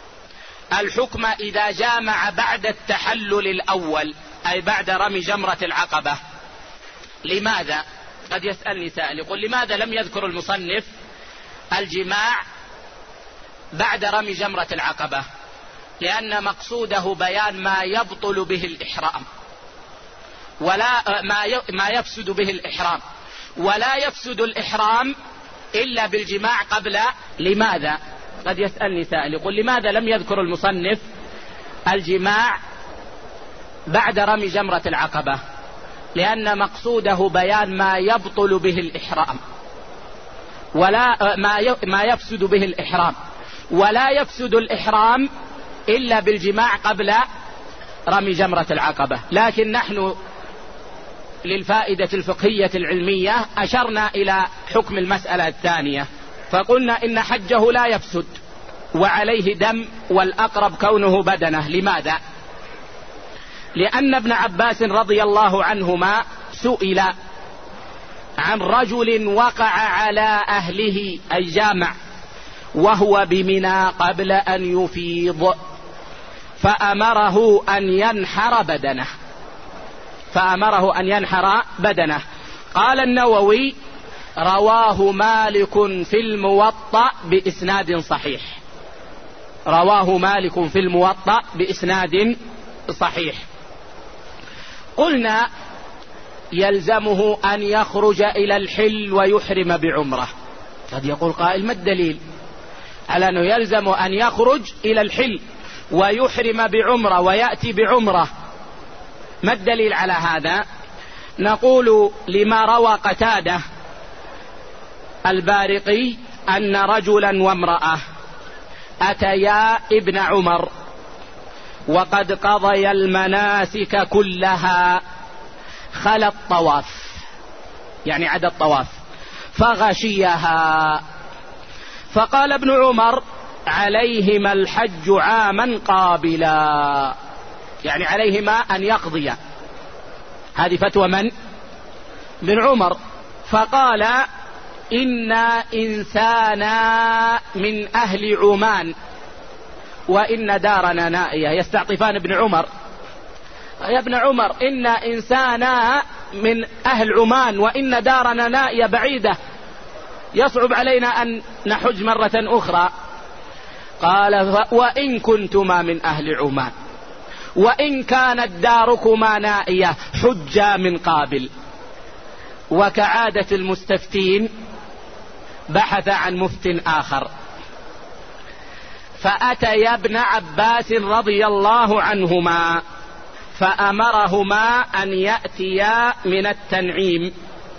الحكم إذا جامع بعد التحلل الأول، أي بعد رمي جمرة العقبة. لماذا؟ قد يسألني سائل يقول: لماذا لم يذكر المصنف الجماع بعد رمي جمرة العقبة؟ لأن مقصوده بيان ما يبطل به الإحرام، ولا ما يفسد به الإحرام، ولا يفسد الإحرام إلا بالجماع قبل. لماذا؟ قد يسألني سائل يقول: لماذا لم يذكر المصنف الجماع بعد رمي جمرة العقبة؟ لأن مقصوده بيان ما يبطل به الإحرام، ولا ما يفسد به الإحرام، ولا يفسد الإحرام إلا بالجماع قبل رمي جمرة العقبة. لكن نحن للفائدة الفقهية العلمية أشرنا إلى حكم المسألة الثانية، فقلنا إن حجه لا يفسد وعليه دم، والأقرب كونه بدنه. لماذا؟ لأن ابن عباس رضي الله عنهما سئل عن رجل وقع على أهله أي جامع وهو بمنى قبل أن يفيض، فأمره أن ينحر بدنه. قال النووي: رواه مالك في الموطأ بإسناد صحيح. قلنا: يلزمه أن يخرج إلى الحل ويحرم بعمرة. قد يقول قائل: ما الدليل على أنه يلزم أن يخرج إلى الحل ويحرم بعمرة ويأتي بعمرة؟ ما الدليل على هذا؟ نقول: لما روى قتادة البارقي أن رجلا وامرأة أتيا ابن عمر وقد قضيا المناسك كلها خلا الطواف، يعني عدا الطواف، فغشيها، فقال ابن عمر: عليهما الحج عاما قابلا، يعني عليهما أن يقضي. هذه فتوى من؟ ابن عمر. فقال: إن إنسانا من أهل عمان وإن دارنا نائية، يستعطفان ابن عمر يا ابن عمر إن إنسانا من أهل عمان وإن دارنا نائية بعيدة يصعب علينا أن نحج مرة أخرى. قال وإن كنتما من أهل عمان وإن كانت داركما نائية حجا من قابل. وكعادة المستفتين بحث عن مفت آخر فأتى ابن عباس رضي الله عنهما فأمرهما أن يأتيا من التنعيم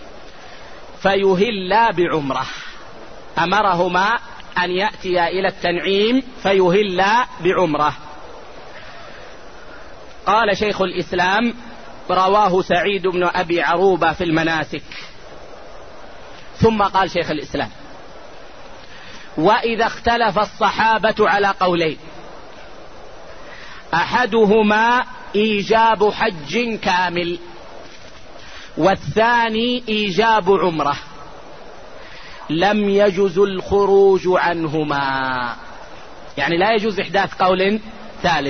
فيهلا بعمرة. أمرهما أن يأتيا إلى التنعيم فيهلا بعمرة. قال شيخ الإسلام رواه سعيد بن أبي عروبة في المناسك. ثم قال شيخ الإسلام وإذا اختلف الصحابة على قولين أحدهما إيجاب حج كامل والثاني إيجاب عمرة لم يجوز الخروج عنهما، يعني لا يجوز إحداث قول ثالث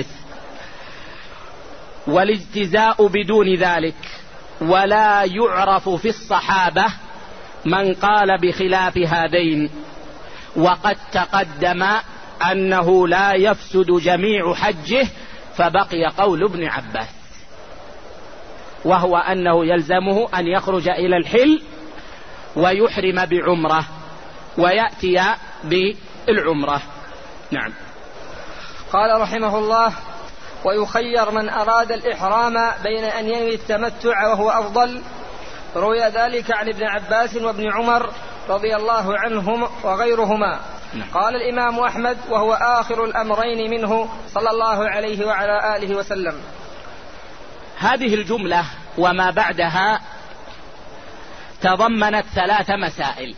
والاجتزاء بدون ذلك. ولا يعرف في الصحابة من قال بخلاف هذين، وقد تقدم أنه لا يفسد جميع حجه فبقي قول ابن عباس وهو أنه يلزمه أن يخرج إلى الحل ويحرم بعمرة ويأتي بالعمرة. نعم. قال رحمه الله ويخير من أراد الإحرام بين أن ينوي التمتع وهو أفضل. روي ذلك عن ابن عباس وابن عمر رضي الله عنهم وغيرهما. قال الإمام أحمد وهو آخر الأمرين منه صلى الله عليه وعلى آله وسلم. هذه الجملة وما بعدها تضمنت 3 مسائل.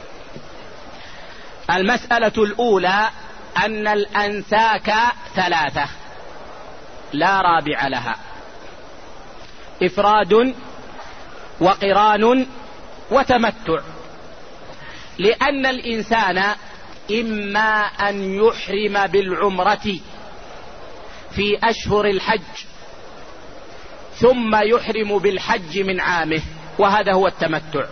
المسألة الأولى أن الأنساك 3 لا رابع لها: إفراد وقران وتمتع. لأن الإنسان إما أن يحرم بالعمرة في أشهر الحج ثم يحرم بالحج من عامه وهذا هو التمتع،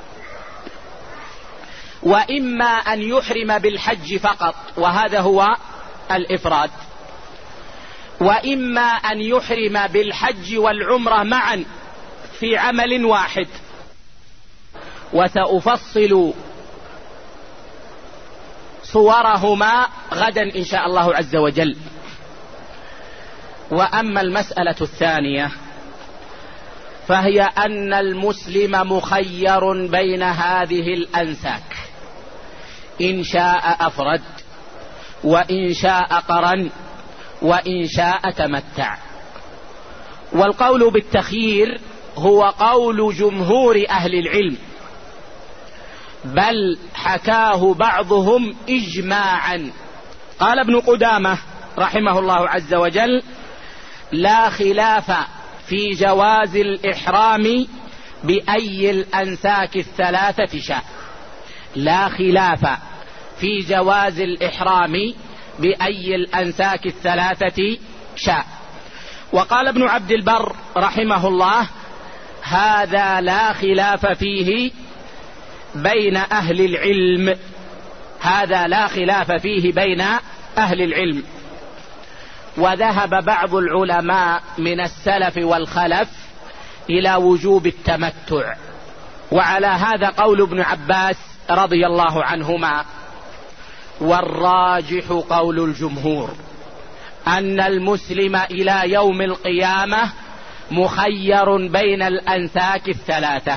وإما أن يحرم بالحج فقط وهذا هو الإفراد، وإما أن يحرم بالحج والعمرة معا في عمل واحد. وسأفصل صورهما غدا إن شاء الله عز وجل. وأما المسألة الثانية فهي أن المسلم مخير بين هذه الأنساك، إن شاء أفرد وإن شاء قرن وإن شاء تمتع. والقول بالتخيير هو قول جمهور أهل العلم، بل حكاه بعضهم إجماعا. قال ابن قدامة رحمه الله عز وجل: لا خلاف في جواز الإحرام بأي الأنساك 3 شاء. لا خلاف في جواز الإحرام بأي الأنساك 3 شاء. وقال ابن عبد البر رحمه الله: هذا لا خلاف فيه بين أهل العلم. هذا لا خلاف فيه بين أهل العلم. وذهب بعض العلماء من السلف والخلف إلى وجوب التمتع، وعلى هذا قول ابن عباس رضي الله عنهما. والراجح قول الجمهور أن المسلم إلى يوم القيامة مخير بين الأنساك 3،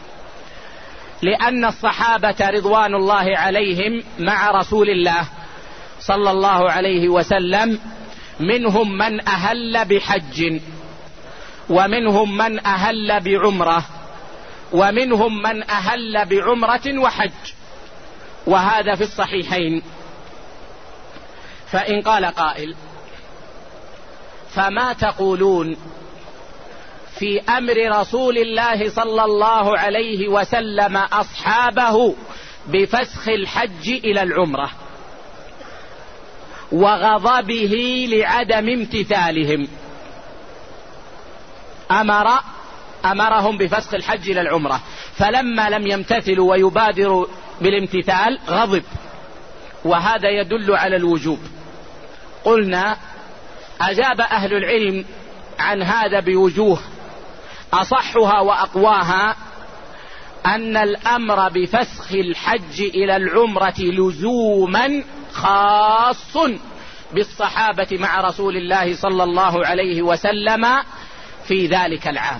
لأن الصحابة رضوان الله عليهم مع رسول الله صلى الله عليه وسلم منهم من أهل بحج، ومنهم من أهل بعمرة، ومنهم من أهل بعمرة وحج، وهذا في الصحيحين. فإن قال قائل: فما تقولون في أمر رسول الله صلى الله عليه وسلم أصحابه بفسخ الحج إلى العمرة وغضبه لعدم امتثالهم؟ أمرهم بفسخ الحج إلى العمرة، فلما لم يمتثلوا ويبادروا بالامتثال غضب، وهذا يدل على الوجوب. قلنا أجاب أهل العلم عن هذا بوجوه، أصحها وأقواها أن الأمر بفسخ الحج إلى العمرة لزوما خاص بالصحابة مع رسول الله صلى الله عليه وسلم في ذلك العام.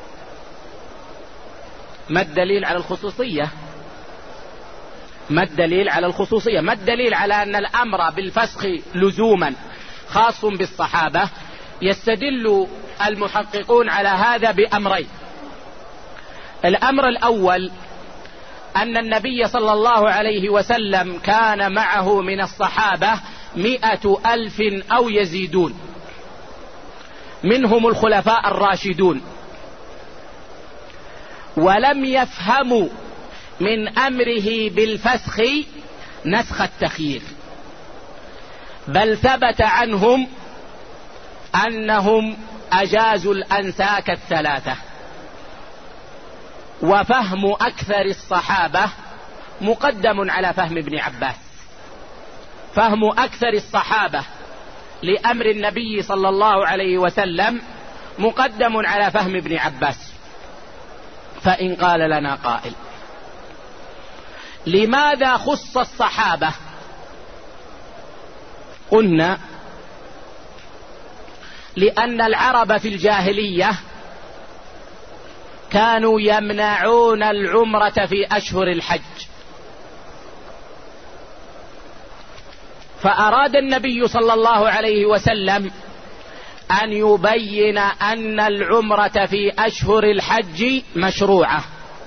ما الدليل على الخصوصية؟ ما الدليل على الخصوصية؟ ما الدليل على أن الأمر بالفسخ لزوما خاص بالصحابة؟ يستدل المحققون على هذا بأمرين. الأمر الأول أن النبي صلى الله عليه وسلم كان معه من الصحابة 100,000 أو يزيدون، منهم الخلفاء الراشدون، ولم يفهموا من أمره بالفسخ نسخ التخيير، بل ثبت عنهم أنهم أجازوا الأنساك الثلاثة. وفهم أكثر الصحابة مقدم على فهم ابن عباس، فهم أكثر الصحابة لأمر النبي صلى الله عليه وسلم مقدم على فهم ابن عباس. فإن قال لنا قائل لماذا خص الصحابة؟ قلنا لأن العرب في الجاهلية كانوا يمنعون العمرة في أشهر الحج، فأراد النبي صلى الله عليه وسلم أن يبين أن العمرة في أشهر الحج مشروعة،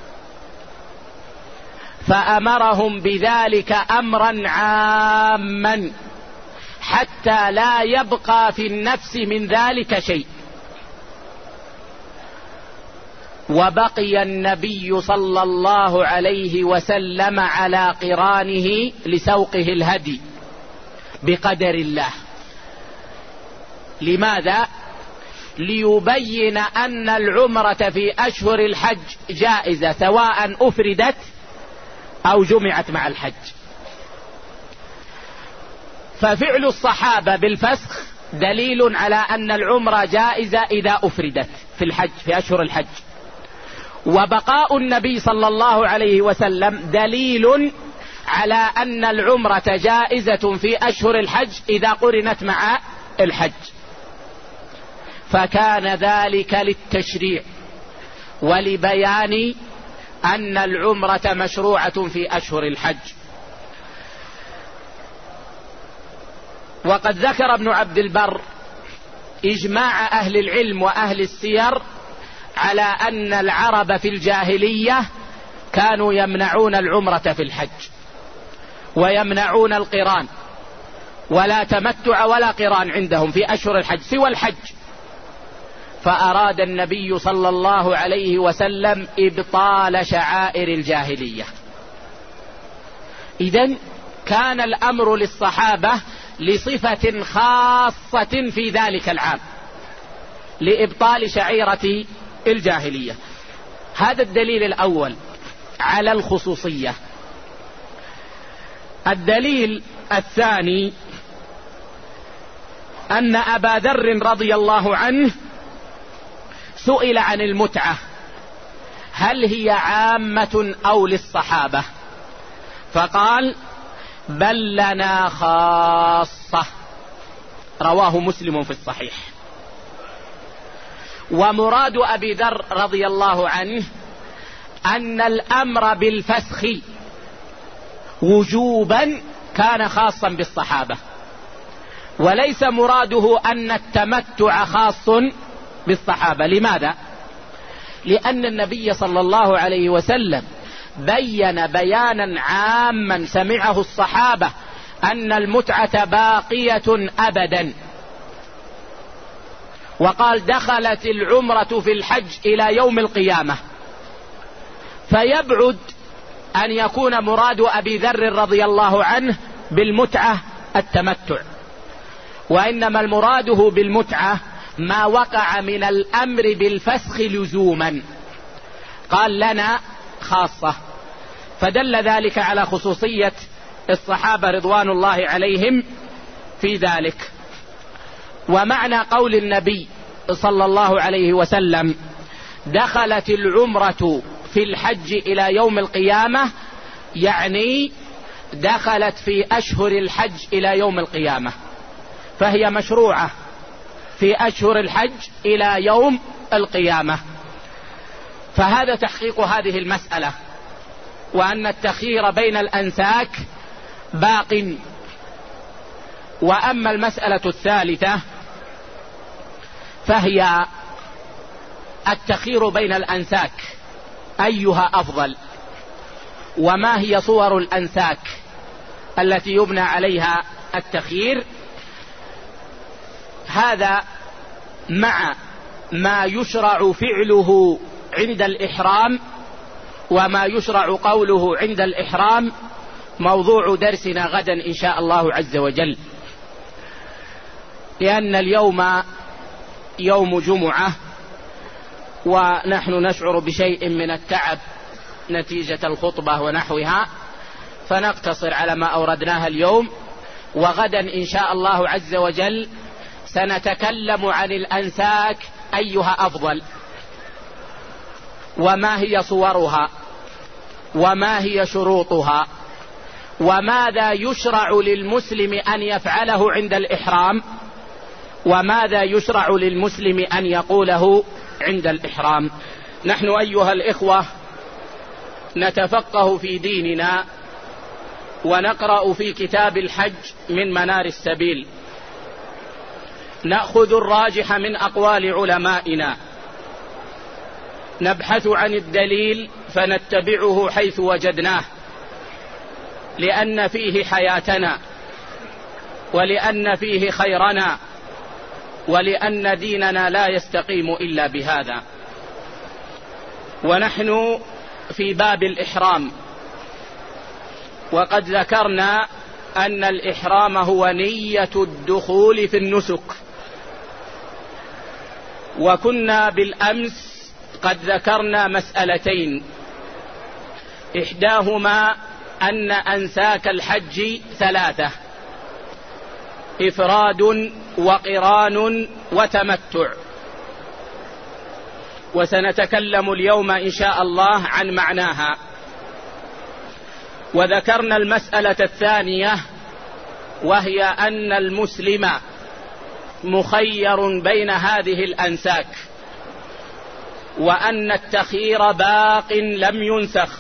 فأمرهم بذلك أمرا عاما حتى لا يبقى في النفس من ذلك شيء. وبقي النبي صلى الله عليه وسلم على قرانه لسوقه الهدي بقدر الله. لماذا؟ ليبين أن العمرة في أشهر الحج جائزة سواء أفردت أو جمعت مع الحج. ففعل الصحابة بالفسخ دليل على أن العمرة جائزة إذا أفردت في الحج في أشهر الحج، وبقاء النبي صلى الله عليه وسلم دليل على أن العمرة جائزة في أشهر الحج إذا قرنت مع الحج. فكان ذلك للتشريع ولبيان أن العمرة مشروعة في أشهر الحج. وقد ذكر ابن عبد البر إجماع أهل العلم وأهل السير على أن العرب في الجاهلية كانوا يمنعون العمرة في الحج ويمنعون القران، ولا تمتع ولا قران عندهم في أشهر الحج سوى الحج. فأراد النبي صلى الله عليه وسلم إبطال شعائر الجاهلية. إذن كان الأمر للصحابة لصفة خاصة في ذلك العام لإبطال شعيرة الجاهلية. هذا الدليل الأول على الخصوصية. الدليل الثاني أن أبا ذر رضي الله عنه سئل عن المتعة هل هي عامة أو للصحابة؟ فقال بل لنا خاصة، رواه مسلم في الصحيح. ومراد أبي ذر رضي الله عنه أن الأمر بالفسخ وجوبا كان خاصا بالصحابة، وليس مراده أن التمتع خاص بالصحابة. لماذا؟ لأن النبي صلى الله عليه وسلم بين بيانا عاما سمعه الصحابة أن المتعة باقية أبدا، وقال دخلت العمرة في الحج إلى يوم القيامة. فيبعد أن يكون مراد أبي ذر رضي الله عنه بالمتعة التمتع، وإنما المراده بالمتعة ما وقع من الأمر بالفسخ لزوما، قال لنا خاصة، فدل ذلك على خصوصية الصحابة رضوان الله عليهم في ذلك. ومعنى قول النبي صلى الله عليه وسلم دخلت العمرة في الحج إلى يوم القيامة، يعني دخلت في أشهر الحج إلى يوم القيامة، فهي مشروعة في أشهر الحج إلى يوم القيامة. فهذا تحقيق هذه المسألة، وأن التخيير بين الأنساك باق. وأما المسألة الثالثة فهي التخيير بين الأنساك أيها أفضل، وما هي صور الأنساك التي يبنى عليها التخيير. هذا مع ما يشرع فعله عند الإحرام وما يشرع قوله عند الإحرام موضوع درسنا غدا إن شاء الله عز وجل، لأن اليوم يوم جمعة ونحن نشعر بشيء من التعب نتيجة الخطبة ونحوها، فنقتصر على ما أوردناه اليوم. وغدا إن شاء الله عز وجل سنتكلم عن الأنساك أيها أفضل، وما هي صورها، وما هي شروطها، وماذا يشرع للمسلم أن يفعله عند الإحرام، وماذا يشرع للمسلم أن يقوله عند الإحرام. نحن أيها الإخوة نتفقه في ديننا ونقرأ في كتاب الحج من منار السبيل، نأخذ الراجح من أقوال علمائنا، نبحث عن الدليل فنتبعه حيث وجدناه، لأن فيه حياتنا، ولأن فيه خيرنا، ولأن ديننا لا يستقيم إلا بهذا. ونحن في باب الإحرام، وقد ذكرنا أن الإحرام هو نية الدخول في النسك، وكنا بالأمس قد ذكرنا مسألتين، إحداهما أن أنساك الحج ثلاثة: إفراد وقران وتمتع، وسنتكلم اليوم إن شاء الله عن معناها. وذكرنا المسألة الثانية، وهي أن المسلم مخير بين هذه الأنساك، وأن التخيير باق لم ينسخ.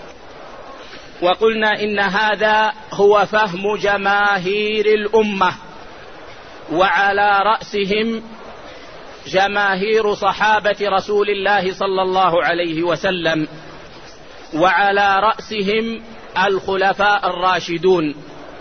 وقلنا إن هذا هو فهم جماهير الأمة، وعلى رأسهم جماهير صحابة رسول الله صلى الله عليه وسلم، وعلى رأسهم الخلفاء الراشدون.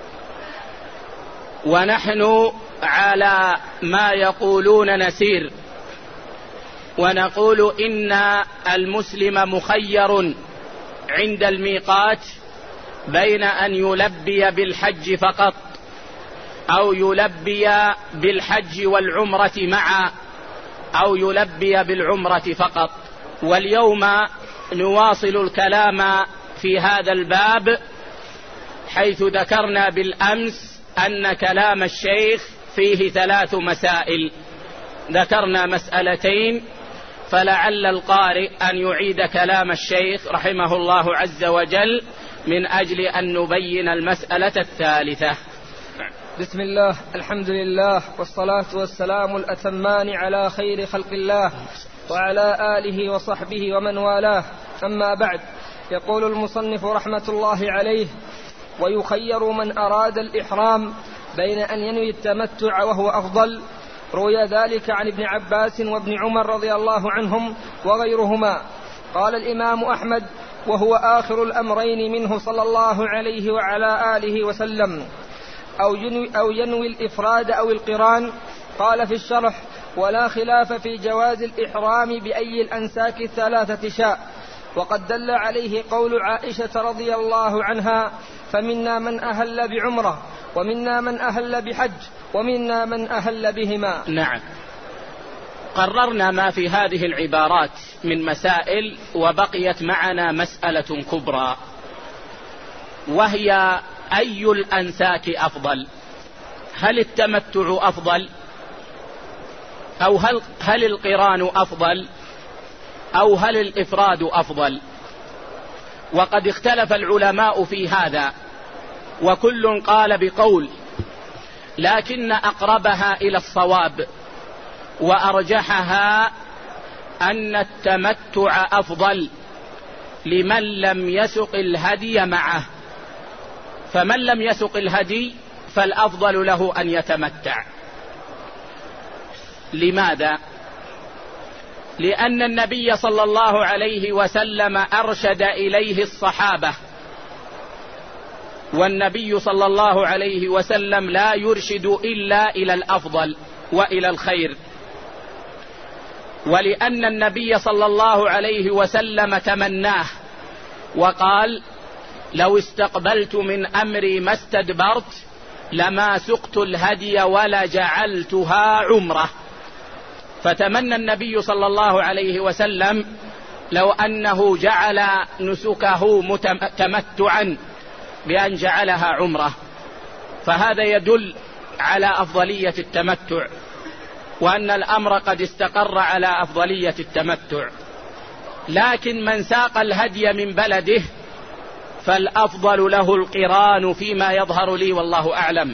ونحن على ما يقولون نسير، ونقول إن المسلم مخير عند الميقات بين أن يلبي بالحج فقط أو يلبي بالحج والعمرة معا أو يلبي بالعمرة فقط. واليوم نواصل الكلام في هذا الباب، حيث ذكرنا بالأمس أن كلام الشيخ فيه 3 مسائل، ذكرنا مسألتين، فلعل القارئ أن يعيد كلام الشيخ رحمه الله عز وجل من أجل أن نبين المسألة الثالثة. بسم الله، الحمد لله، والصلاة والسلام الأتمان على خير خلق الله وعلى آله وصحبه ومن والاه، أما بعد. يقول المصنف رحمة الله عليه: ويخير من أراد الإحرام بين أن ينوي التمتع وهو أفضل. روي ذلك عن ابن عباس وابن عمر رضي الله عنهم وغيرهما. قال الإمام أحمد: وهو آخر الأمرين منه صلى الله عليه وعلى آله وسلم، أو ينوي الإفراد أو القران. قال في الشرح: ولا خلاف في جواز الإحرام بأي الأنساك الثلاثة شاء. وقد دل عليه قول عائشة رضي الله عنها: فمنا من أهل بعمرة، ومنا من أهل بحج، ومنا من أهل بهما. نعم. قررنا ما في هذه العبارات من مسائل، وبقيت معنا مسألة كبرى، وهي أي الأنساك أفضل؟ هل التمتع أفضل، أو هل القران أفضل، أو هل الإفراد أفضل؟ وقد اختلف العلماء في هذا، وكل قال بقول، لكن أقربها إلى الصواب وأرجحها أن التمتع أفضل لمن لم يسق الهدي معه، فمن لم يسق الهدي فالأفضل له أن يتمتع. لماذا؟ لأن النبي صلى الله عليه وسلم أرشد إليه الصحابة، والنبي صلى الله عليه وسلم لا يرشد إلا إلى الأفضل وإلى الخير، ولأن النبي صلى الله عليه وسلم تمناه وقال: لو استقبلت من أمري ما استدبرت لما سقت الهدي ولا جعلتها عمرة. فتمنى النبي صلى الله عليه وسلم لو أنه جعل نسكه تمتعا بأن جعلها عمرة، فهذا يدل على أفضلية التمتع، وأن الأمر قد استقر على أفضلية التمتع. لكن من ساق الهدي من بلده فالأفضل له القران فيما يظهر لي والله أعلم،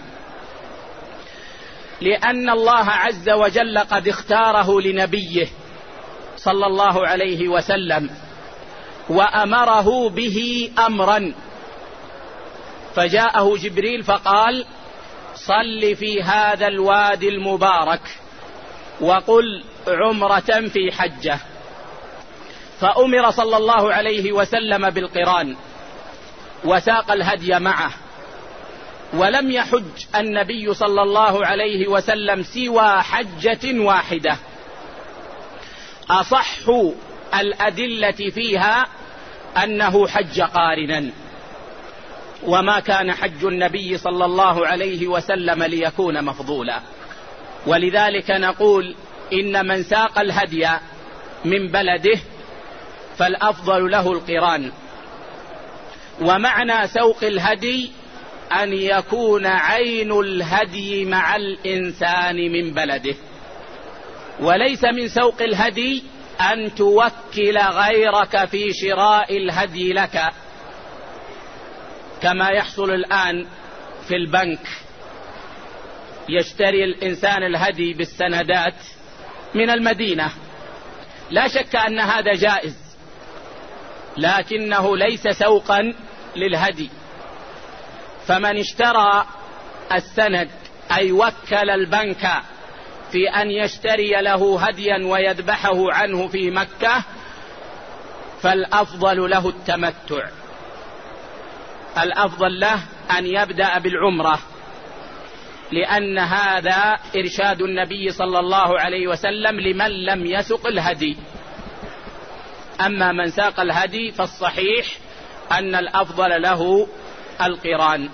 لأن الله عز وجل قد اختاره لنبيه صلى الله عليه وسلم وأمره به أمرا، فجاءه جبريل فقال: صل في هذا الوادي المبارك وقل عمرة في حجة. فأمر صلى الله عليه وسلم بالقران وساق الهدي معه، ولم يحج النبي صلى الله عليه وسلم سوى حجة واحدة، أصح الأدلة فيها أنه حج قارنا، وما كان حج النبي صلى الله عليه وسلم ليكون مفضولا. ولذلك نقول إن من ساق الهدي من بلده فالأفضل له القران. ومعنى سوق الهدي أن يكون عين الهدي مع الإنسان من بلده، وليس من سوق الهدي أن توكل غيرك في شراء الهدي لك، كما يحصل الآن في البنك، يشتري الإنسان الهدي بالسندات من المدينة. لا شك أن هذا جائز، لكنه ليس سوقا للهدي. فمن اشترى السند أي وكل البنك في أن يشتري له هديا ويذبحه عنه في مكة فالأفضل له التمتع، الأفضل له أن يبدأ بالعمرة، لأن هذا إرشاد النبي صلى الله عليه وسلم لمن لم يسق الهدي. أما من ساق الهدي فالصحيح أن الأفضل له القران.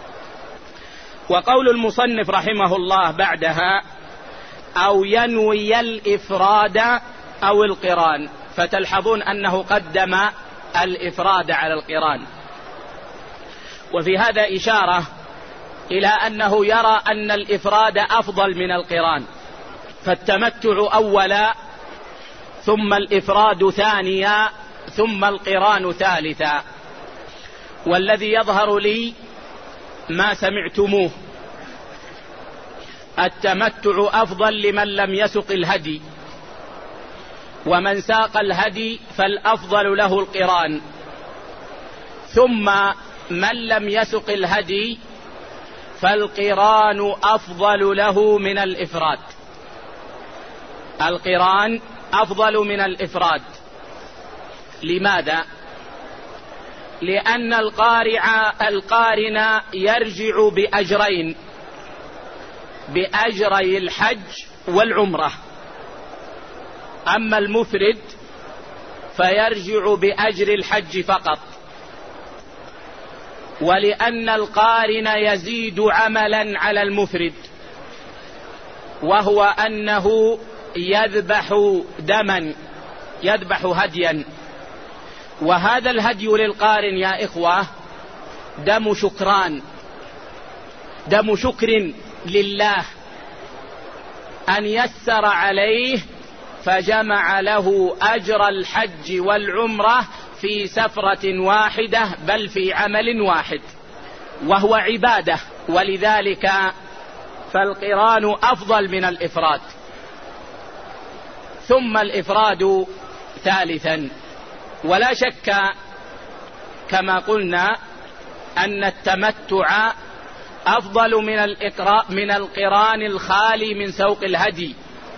وقول المصنف رحمه الله بعدها: أو ينوي الإفراد أو القران، فتلحظون أنه قدم الإفراد على القران. وفي هذا إشارة إلى أنه يرى أن الإفراد أفضل من القران، فالتمتع أولا، ثم الإفراد ثانيا، ثم القران ثالثا. والذي يظهر لي ما سمعتموه: التمتع أفضل لمن لم يسق الهدي، ومن ساق الهدي فالأفضل له القران، ثم من لم يسق الهدي فالقران أفضل له من الإفراد. القران أفضل من الإفراد. لماذا؟ لأن القارن يرجع بأجرين، بأجري الحج والعمرة، أما المفرد فيرجع بأجر الحج فقط. ولأن القارن يزيد عملا على المفرد، وهو أنه يذبح دما، يذبح هديا، وهذا الهدي للقارن يا إخوة دم شكران، دم شكر لله أن يسر عليه فجمع له أجر الحج والعمرة في سفرة واحدة، بل في عمل واحد، وهو عبادة. ولذلك فالقران أفضل من الإفراد. ثم الإفراد ثالثا. ولا شك كما قلنا أن التمتع أفضل من القران الخالي من سوق الهدي،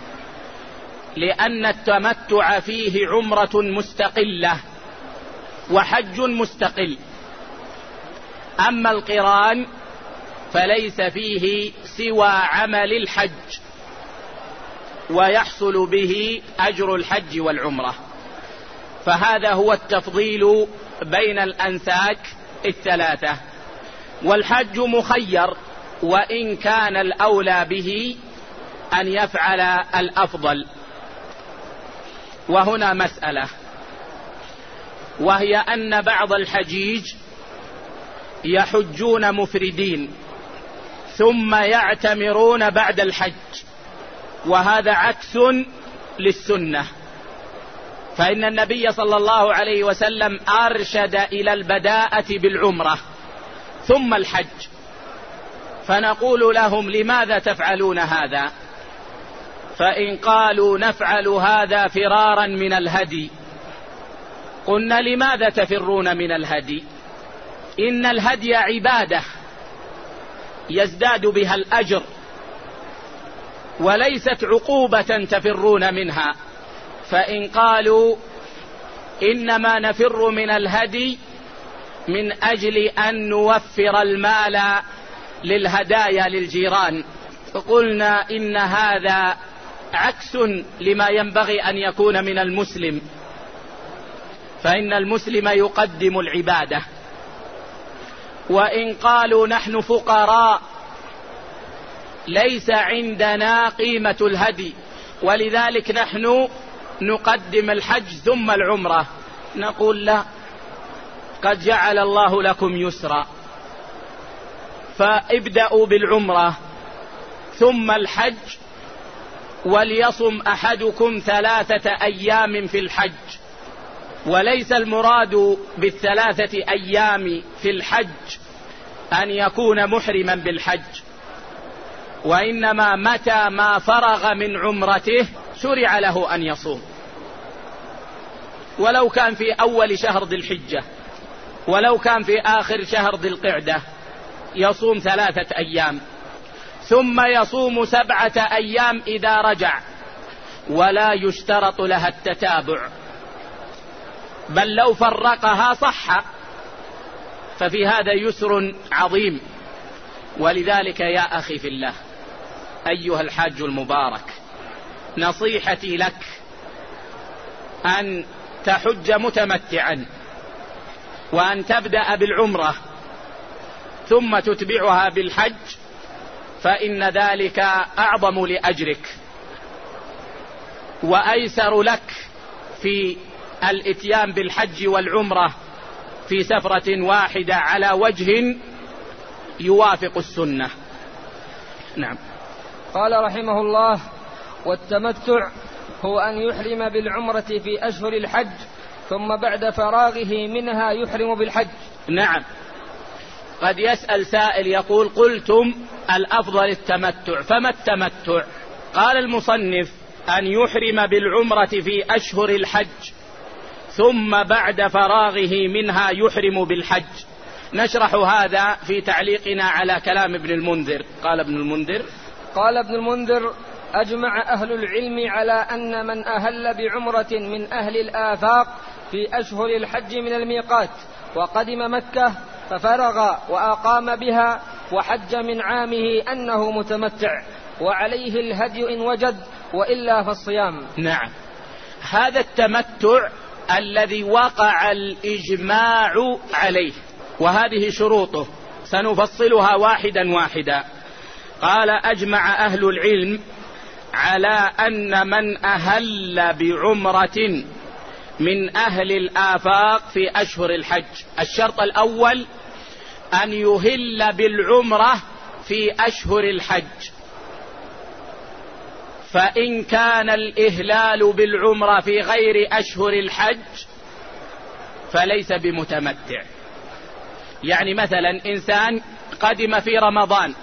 لأن التمتع فيه عمرة مستقلة وحج مستقل. أما القران فليس فيه سوى عمل الحج، ويحصل به أجر الحج والعمرة. فهذا هو التفضيل بين الأنساك الثلاثة. والحج مخير، وإن كان الأولى به أن يفعل الأفضل. وهنا مسألة، وهي أن بعض الحجيج يحجون مفردين ثم يعتمرون بعد الحج، وهذا عكس للسنة. فإن النبي صلى الله عليه وسلم أرشد إلى البداءة بالعمرة ثم الحج. فنقول لهم لماذا تفعلون هذا؟ فإن قالوا نفعل هذا فرارا من الهدي، قلنا لماذا تفرون من الهدي؟ إن الهدي عبادة يزداد بها الأجر، وليست عقوبة تفرون منها. فإن قالوا إنما نفر من الهدي من أجل أن نوفر المال للهدايا للجيران، فقلنا إن هذا عكس لما ينبغي أن يكون من المسلم، فإن المسلم يقدم العبادة. وإن قالوا نحن فقراء ليس عندنا قيمة الهدي، ولذلك نحن نقدم الحج ثم العمرة، نقول لا، قد جعل الله لكم يسرا، فابدأوا بالعمرة ثم الحج، وليصم أحدكم 3 أيام في الحج. وليس المراد ب3 أيام في الحج أن يكون محرما بالحج، وإنما متى ما فرغ من عمرته شرع له أن يصوم، ولو كان في أول شهر ذي الحجة، ولو كان في آخر شهر ذي القعدة، يصوم 3 أيام، ثم يصوم 7 أيام إذا رجع، ولا يشترط لها التتابع، بل لو فرقها صح. ففي هذا يسر عظيم. ولذلك يا أخي في الله أيها الحاج المبارك، نصيحتي لك أن تحج متمتعا، وأن تبدأ بالعمرة ثم تتبعها بالحج، فإن ذلك أعظم لأجرك وأيسر لك في الإتيان بالحج والعمرة في سفرة واحدة على وجه يوافق السنة. نعم. قال رحمه الله: والتمتع هو أن يحرم بالعمرة في أشهر الحج، ثم بعد فراغه منها يحرم بالحج. نعم. قد يسأل سائل يقول: قلتم الأفضل التمتع، فما التمتع؟ قال المصنف: أن يحرم بالعمرة في أشهر الحج، ثم بعد فراغه منها يحرم بالحج. نشرح هذا في تعليقنا على كلام ابن المنذر. قال ابن المنذر: أجمع أهل العلم على أن من أهل بعمرة من أهل الآفاق في أشهر الحج من الميقات وقدم مكة ففرغ وأقام بها وحج من عامه أنه متمتع، وعليه الهدي إن وجد، وإلا فالصيام. نعم. هذا التمتع الذي وقع الإجماع عليه، وهذه شروطه سنفصلها واحدا واحدا. قال: أجمع أهل العلم على أن من أهل بعمرة من أهل الآفاق في أشهر الحج. الشرط الأول أن يهل بالعمرة في أشهر الحج، فإن كان الإهلال بالعمرة في غير أشهر الحج فليس بمتمتع. يعني مثلا إنسان قدم في رمضان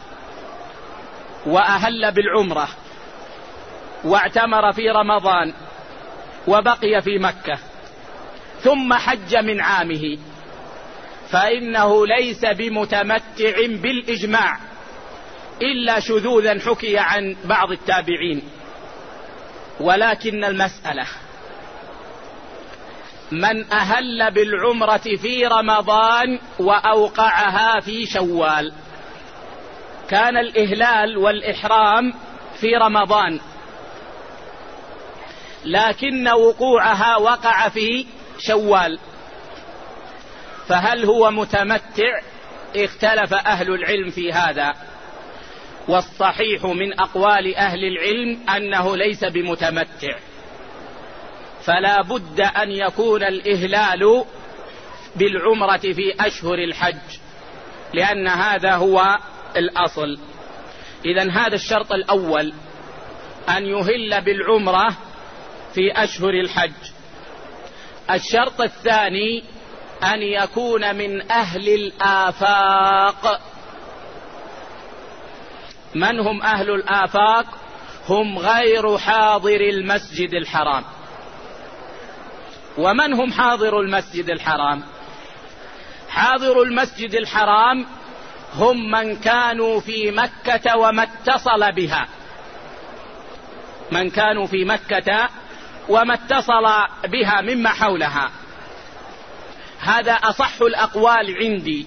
وأهل بالعمرة واعتمر في رمضان وبقي في مكة ثم حج من عامه، فإنه ليس بمتمتع بالإجماع إلا شذوذا حكي عن بعض التابعين. ولكن المسألة من أهل بالعمرة في رمضان وأوقعها في شوال، كان الإهلال والإحرام في رمضان لكن وقوعها وقع في شوال، فهل هو متمتع؟ اختلف أهل العلم في هذا، والصحيح من أقوال أهل العلم أنه ليس بمتمتع، فلا بد أن يكون الإهلال بالعمرة في أشهر الحج، لأن هذا هو الأصل. إذن هذا الشرط الأول، أن يهل بالعمرة في أشهر الحج. الشرط الثاني أن يكون من أهل الآفاق. من هم أهل الآفاق؟ هم غير حاضر المسجد الحرام. ومن هم حاضر المسجد الحرام؟ حاضر المسجد الحرام هم من كانوا في مكة وما اتصل بها، من كانوا في مكة وما اتصل بها مما حولها. هذا أصح الأقوال عندي.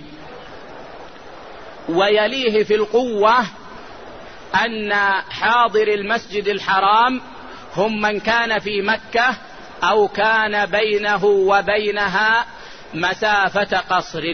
ويليه في القوة أن حاضر المسجد الحرام هم من كان في مكة أو كان بينه وبينها مسافة قصر،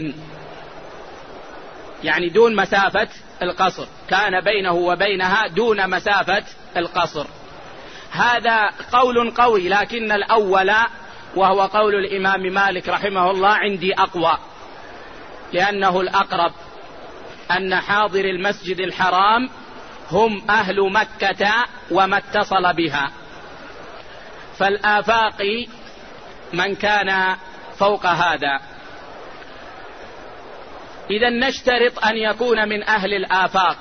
يعني دون مسافة القصر، كان بينه وبينها دون مسافة القصر. هذا قول قوي، لكن الأول وهو قول الإمام مالك رحمه الله عندي أقوى، لأنه الأقرب أن حاضر المسجد الحرام هم أهل مكة وما اتصل بها، فالآفاق من كان فوق هذا. إذا نشترط أن يكون من أهل الآفاق،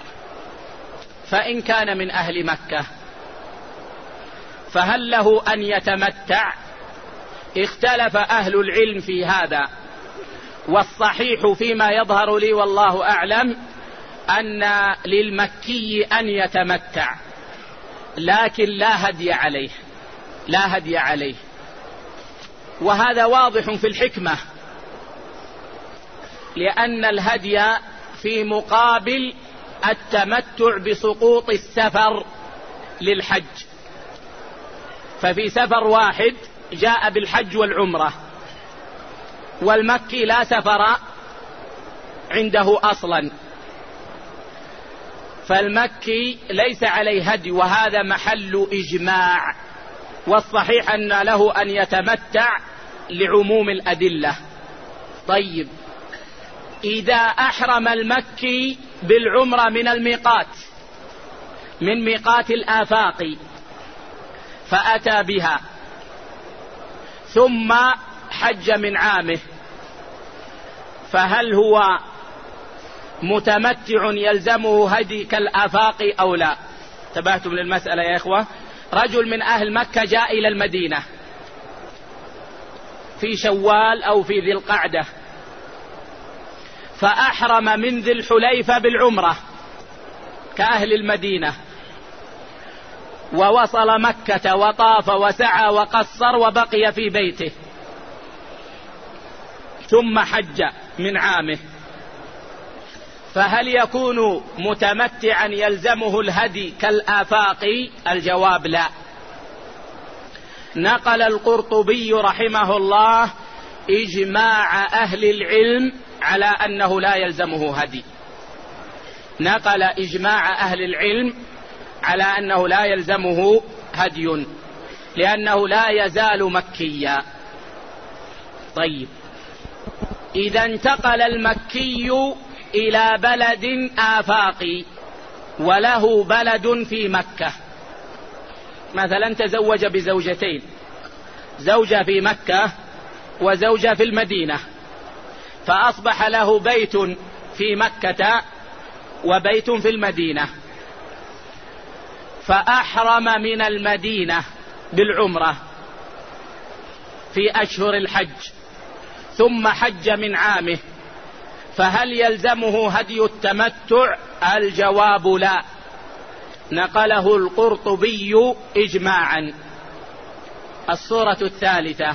فإن كان من أهل مكة فهل له أن يتمتع؟ اختلف أهل العلم في هذا، والصحيح فيما يظهر لي والله أعلم أن للمكي أن يتمتع، لكن لا هدي عليه، لا هدي عليه. وهذا واضح في الحكمة، لأن الهدي في مقابل التمتع بسقوط السفر للحج. ففي سفر واحد جاء بالحج والعمرة، والمكي لا سفر عنده أصلا، فالمكي ليس عليه هدي، وهذا محل إجماع، والصحيح أن له أن يتمتع لعموم الأدلة. طيب، إذا أحرم المكي بالعمرة من الميقات، من ميقات الآفاق، فأتى بها ثم حج من عامه، فهل هو متمتع يلزمه هدي كالآفاق أو لا؟ انتبهتم للمسألة يا إخوة؟ رجل من أهل مكة جاء إلى المدينة في شوال أو في ذي القعدة، فأحرم من ذي الحليفة بالعمرة كأهل المدينة، ووصل مكة وطاف وسعى وقصر وبقي في بيته، ثم حج من عامه، فهل يكون متمتعا يلزمه الهدي كالآفاق؟ الجواب لا. نقل القرطبي رحمه الله إجماع أهل العلم على أنه لا يلزمه هدي، نقل إجماع أهل العلم على أنه لا يلزمه هدي لأنه لا يزال مكيا. طيب، إذا انتقل المكي إلى بلد آفاقي وله بلد في مكة، مثلا تزوج بزوجتين، زوجة في مكة وزوجة في المدينة، فأصبح له بيت في مكة وبيت في المدينة، فأحرم من المدينة بالعمرة في أشهر الحج ثم حج من عامه، فهل يلزمه هدي التمتع؟ الجواب لا. نقله القرطبي إجماعا. الصورة الثالثة: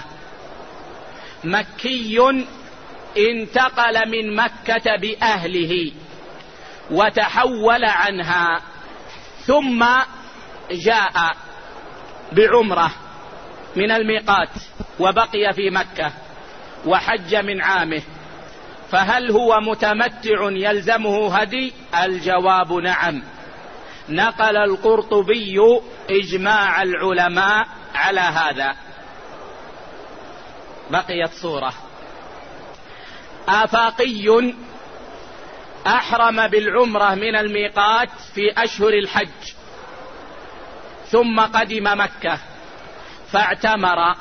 مكي انتقل من مكة بأهله وتحول عنها ثم جاء بعمرة من الميقات وبقي في مكة وحج من عامه، فهل هو متمتع يلزمه هدي؟ الجواب نعم. نقل القرطبي إجماع العلماء على هذا. بقيت صورة: آفاقي أحرم بالعمرة من الميقات في أشهر الحج ثم قدم مكة فاعتمر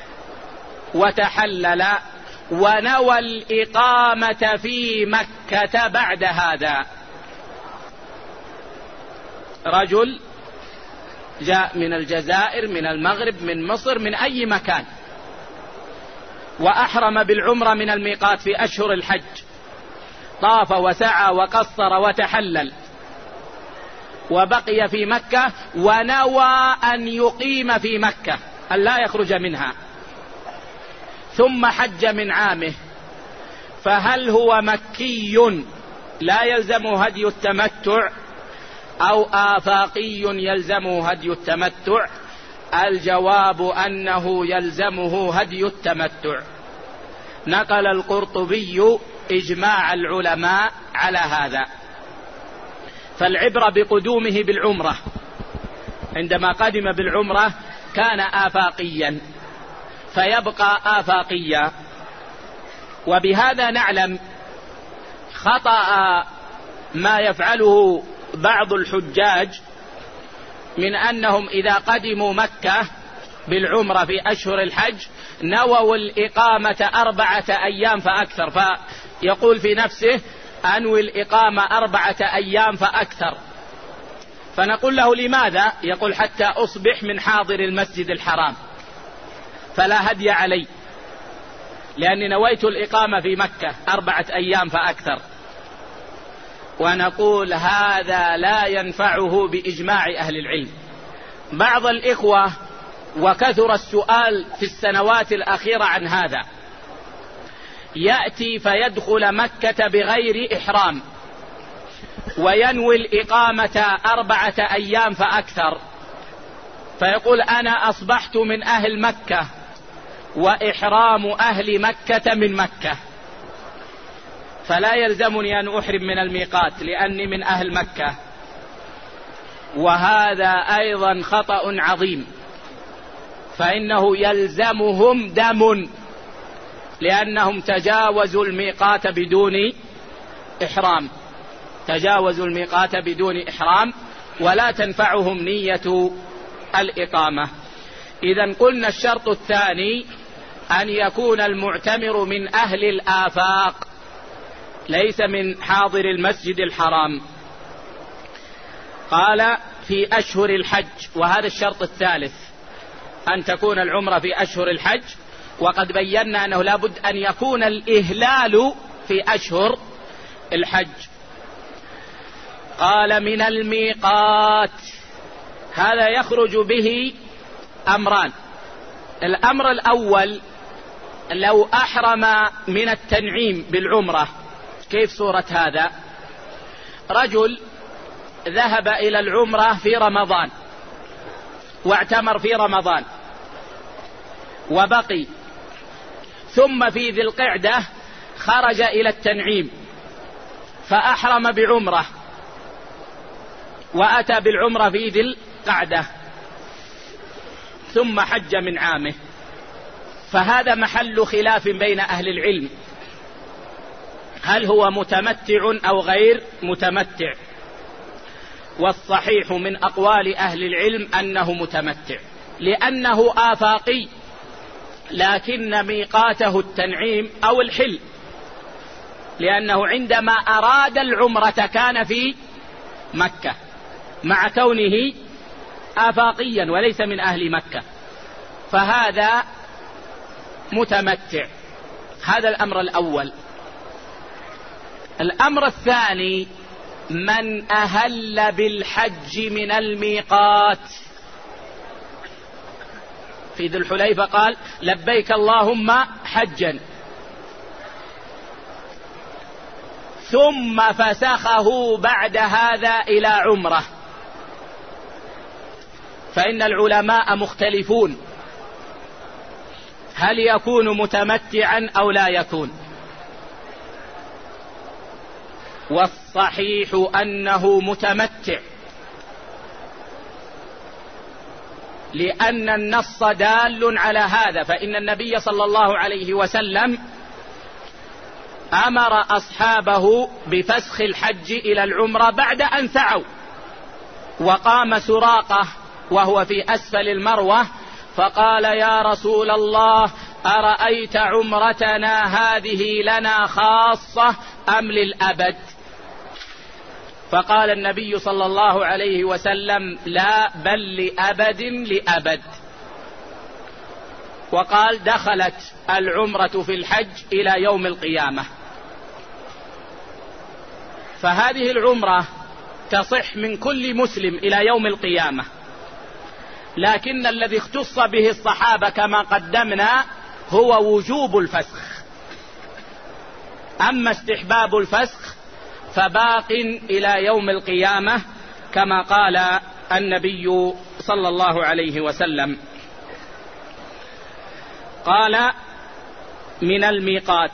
وتحلل ونوى الإقامة في مكة بعد هذا. رجل جاء من الجزائر، من المغرب، من مصر، من أي مكان، وأحرم بالعمرة من الميقات في أشهر الحج، طاف وسعى وقصر وتحلل وبقي في مكة ونوى أن يقيم في مكة، أن لا يخرج منها، ثم حج من عامه، فهل هو مكي لا يلزمه هدي التمتع أو آفاقي يلزمه هدي التمتع؟ الجواب أنه يلزمه هدي التمتع. نقل القرطبي إجماع العلماء على هذا. فالعبرة بقدومه بالعمرة، عندما قدم بالعمرة كان آفاقيا فيبقى آفاقيا. وبهذا نعلم خطأ ما يفعله بعض الحجاج من أنهم إذا قدموا مكة بالعمرة في أشهر الحج نووا الإقامة 4 أيام فأكثر، فيقول في نفسه أنوي الإقامة 4 أيام فأكثر، فنقول له لماذا؟ يقول حتى أصبح من حاضر المسجد الحرام فلا هدي علي، لأني نويت الإقامة في مكة 4 أيام فأكثر. ونقول هذا لا ينفعه بإجماع أهل العلم. بعض الإخوة وكثر السؤال في السنوات الأخيرة عن هذا، يأتي فيدخل مكة بغير إحرام وينوي الإقامة 4 أيام فأكثر، فيقول أنا أصبحت من أهل مكة وإحرام أهل مكة من مكة، فلا يلزمني أن أحرم من الميقات لأني من أهل مكة. وهذا أيضا خطأ عظيم، فإنه يلزمهم دم لأنهم تجاوزوا الميقات بدون إحرام، تجاوزوا الميقات بدون إحرام ولا تنفعهم نية الإقامة. إذن قلنا الشرط الثاني أن يكون المعتمر من أهل الآفاق ليس من حاضر المسجد الحرام. قال في أشهر الحج، وهذا الشرط الثالث أن تكون العمرة في أشهر الحج، وقد بينا أنه لابد أن يكون الإهلال في أشهر الحج. قال من الميقات، هذا يخرج به أمران. الأمر الأول لو أحرم من التنعيم بالعمرة، كيف صورة هذا؟ رجل ذهب إلى العمرة في رمضان واعتمر في رمضان وبقي، ثم في ذي القعدة خرج إلى التنعيم فأحرم بعمرة، وأتى بالعمرة في ذي القعدة ثم حج من عامه، فهذا محل خلاف بين أهل العلم، هل هو متمتع أو غير متمتع؟ والصحيح من أقوال أهل العلم أنه متمتع، لأنه آفاقي، لكن ميقاته التنعيم أو الحل، لأنه عندما أراد العمرة كان في مكة مع كونه آفاقيا وليس من أهل مكة، فهذا متمتع. هذا الأمر الأول. الأمر الثاني: من أهل بالحج من الميقات في ذي الحليفة قال لبيك اللهم حجا، ثم فسخه بعد هذا إلى عمرة، فإن العلماء مختلفون هل يكون متمتعا أو لا يكون، والصحيح أنه متمتع، لأن النص دال على هذا، فإن النبي صلى الله عليه وسلم أمر أصحابه بفسخ الحج إلى العمرة بعد أن سعوا، وقام سراقة وهو في أسفل المروة فقال يا رسول الله أرأيت عمرتنا هذه لنا خاصة أم للأبد؟ فقال النبي صلى الله عليه وسلم لا، بل لأبد لأبد. وقال دخلت العمرة في الحج إلى يوم القيامة، فهذه العمرة تصح من كل مسلم إلى يوم القيامة، لكن الذي اختص به الصحابة كما قدمنا هو وجوب الفسخ، أما استحباب الفسخ فباق إلى يوم القيامة كما قال النبي صلى الله عليه وسلم. قال من الميقات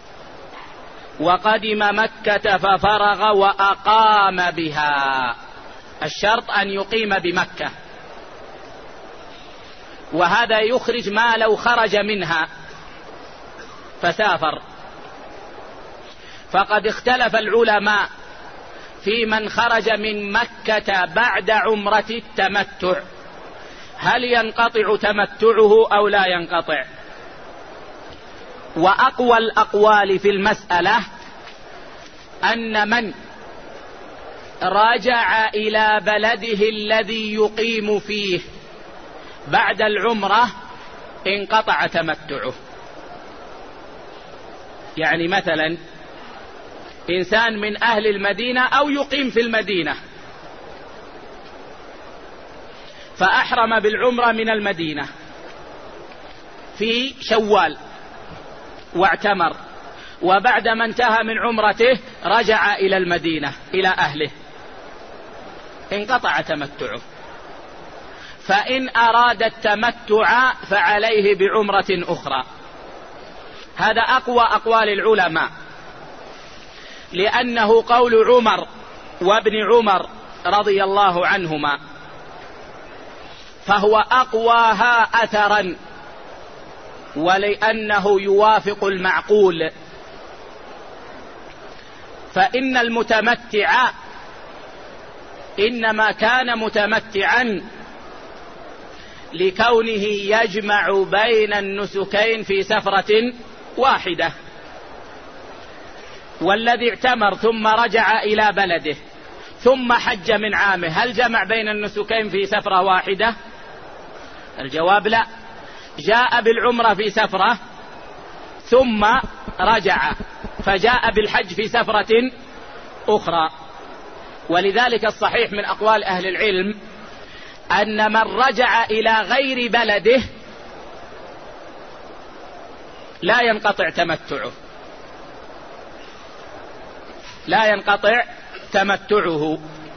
وقدم مكة ففرغ وأقام بها، الشرط أن يقيم بمكة، وهذا يخرج ما لو خرج منها فسافر. فقد اختلف العلماء في من خرج من مكة بعد عمرة التمتع، هل ينقطع تمتعه أو لا ينقطع؟ وأقوى الأقوال في المسألة أن من رجع إلى بلده الذي يقيم فيه بعد العمرة انقطع تمتعه. يعني مثلا إنسان من أهل المدينة أو يقيم في المدينة فأحرم بالعمرة من المدينة في شوال واعتمر، وبعدما انتهى من عمرته رجع إلى المدينة إلى أهله، انقطع تمتعه. فإن أراد التمتع فعليه بعمرة أخرى. هذا أقوى أقوال العلماء، لأنه قول عمر وابن عمر رضي الله عنهما، فهو أقواها أثرا، ولأنه يوافق المعقول. فإن المتمتع إنما كان متمتعا لكونه يجمع بين النسكين في سفرة واحدة، والذي اعتمر ثم رجع إلى بلده ثم حج من عامه هل جمع بين النسكين في سفرة واحدة؟ الجواب لا، جاء بالعمرة في سفرة ثم رجع فجاء بالحج في سفرة أخرى. ولذلك الصحيح من أقوال أهل العلم أن من رجع إلى غير بلده لا ينقطع تمتعه، لا ينقطع تمتعه،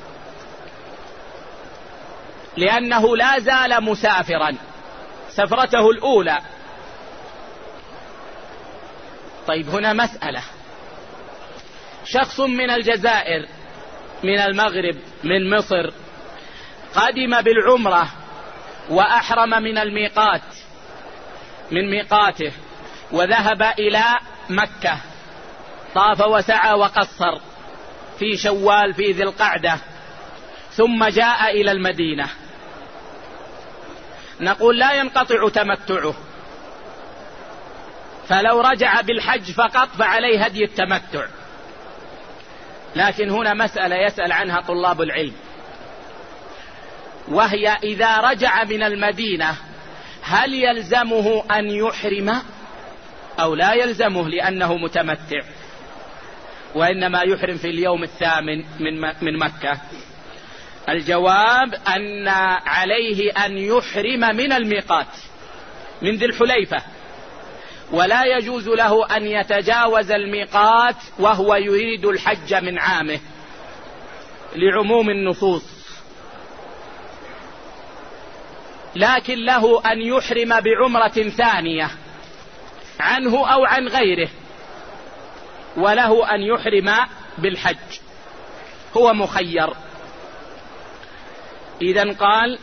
لأنه لا زال مسافرا سفرته الأولى. طيب هنا مسألة، شخص من الجزائر من المغرب من مصر قدم بالعمرة وأحرم من الميقات من ميقاته وذهب إلى مكة، طاف وسعى وقصر في شوال في ذي القعدة، ثم جاء إلى المدينة، نقول لا ينقطع تمتعه، فلو رجع بالحج فقط فعليه هدي التمتع. لكن هنا مسألة يسأل عنها طلاب العلم، وهي إذا رجع من المدينة هل يلزمه أن يحرم أو لا يلزمه لأنه متمتع، وإنما يحرم في اليوم الثامن من مكة؟ الجواب أن عليه أن يحرم من الميقات من ذي الحليفة، ولا يجوز له أن يتجاوز الميقات وهو يريد الحج من عامه لعموم النصوص، لكن له أن يحرم بعمرة ثانية عنه أو عن غيره، وله أن يحرم بالحج، هو مخير. إذن قال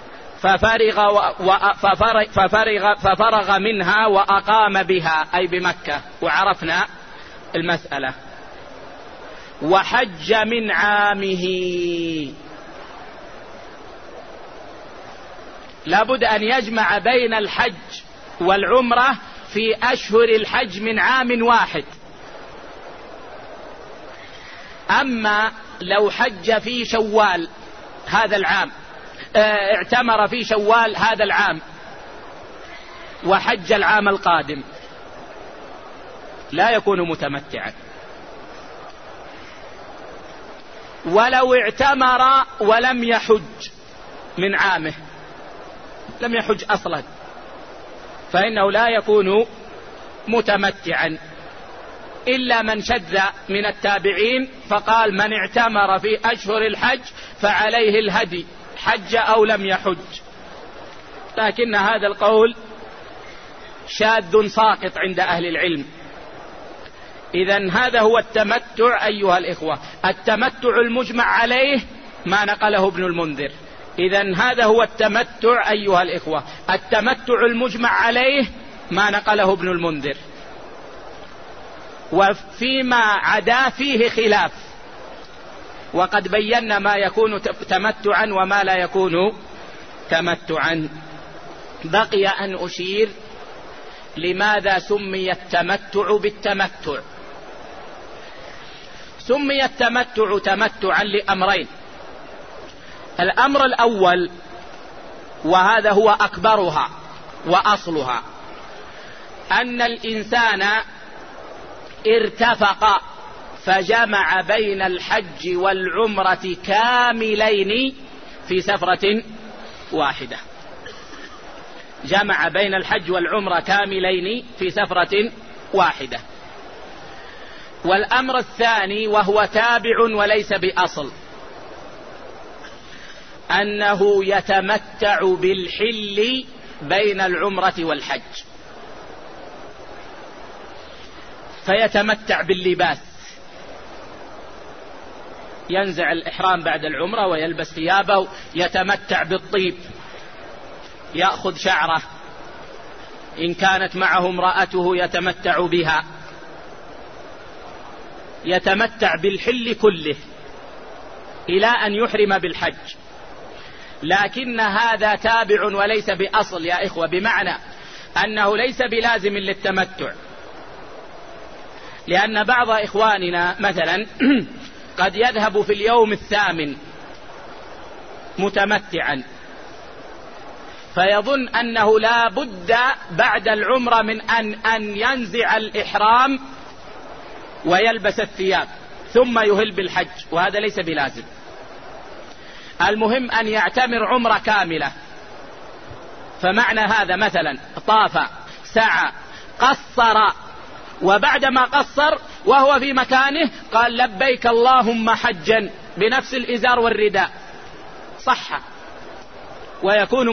ففرغ منها وأقام بها أي بمكة، وعرفنا المسألة. وحج من عامه، لابد أن يجمع بين الحج والعمرة في أشهر الحج من عام واحد. أما لو حج في شوال هذا العام، اعتمر في شوال هذا العام وحج العام القادم، لا يكون متمتعا. ولو اعتمر ولم يحج من عامه، لم يحج أصلا، فإنه لا يكون متمتعا، إلا من شذ من التابعين فقال من اعتمر في أشهر الحج فعليه الهدي حج أو لم يحج، لكن هذا القول شاذ ساقط عند أهل العلم. إذن هذا هو التمتع أيها الإخوة، التمتع المجمع عليه ما نقله ابن المنذر. إذن هذا هو التمتع أيها الإخوة، التمتع المجمع عليه ما نقله ابن المنذر، وفيما عدا فيه خلاف، وقد بينا ما يكون تمتعا وما لا يكون تمتعا. بقي أن أشير لماذا سمي التمتع بالتمتع. سمي التمتع تمتعا لأمرين. الأمر الأول، وهذا هو أكبرها وأصلها، أن الإنسان ارتفق فجمع بين الحج والعمرة كاملين في سفرة واحدة، جمع بين الحج والعمرة كاملين في سفرة واحدة. والأمر الثاني وهو تابع وليس بأصل، أنه يتمتع بالحل بين العمرة والحج، فيتمتع باللباس، ينزع الإحرام بعد العمرة ويلبس ثيابه، يتمتع بالطيب، يأخذ شعره، إن كانت معه امرأته يتمتع بها، يتمتع بالحل كله إلى أن يحرم بالحج. لكن هذا تابع وليس بأصل يا إخوة، بمعنى أنه ليس بلازم للتمتع، لأن بعض إخواننا مثلا قد يذهب في اليوم الثامن متمتعا، فيظن أنه لا بد بعد العمرة من أن ينزع الإحرام ويلبس الثياب ثم يهل بالحج، وهذا ليس بلازم. المهم أن يعتمر عمرة كاملة. فمعنى هذا مثلا طاف سعى قصر، وبعدما قصر وهو في مكانه قال لبيك اللهم حجا بنفس الإزار والرداء، صح، ويكون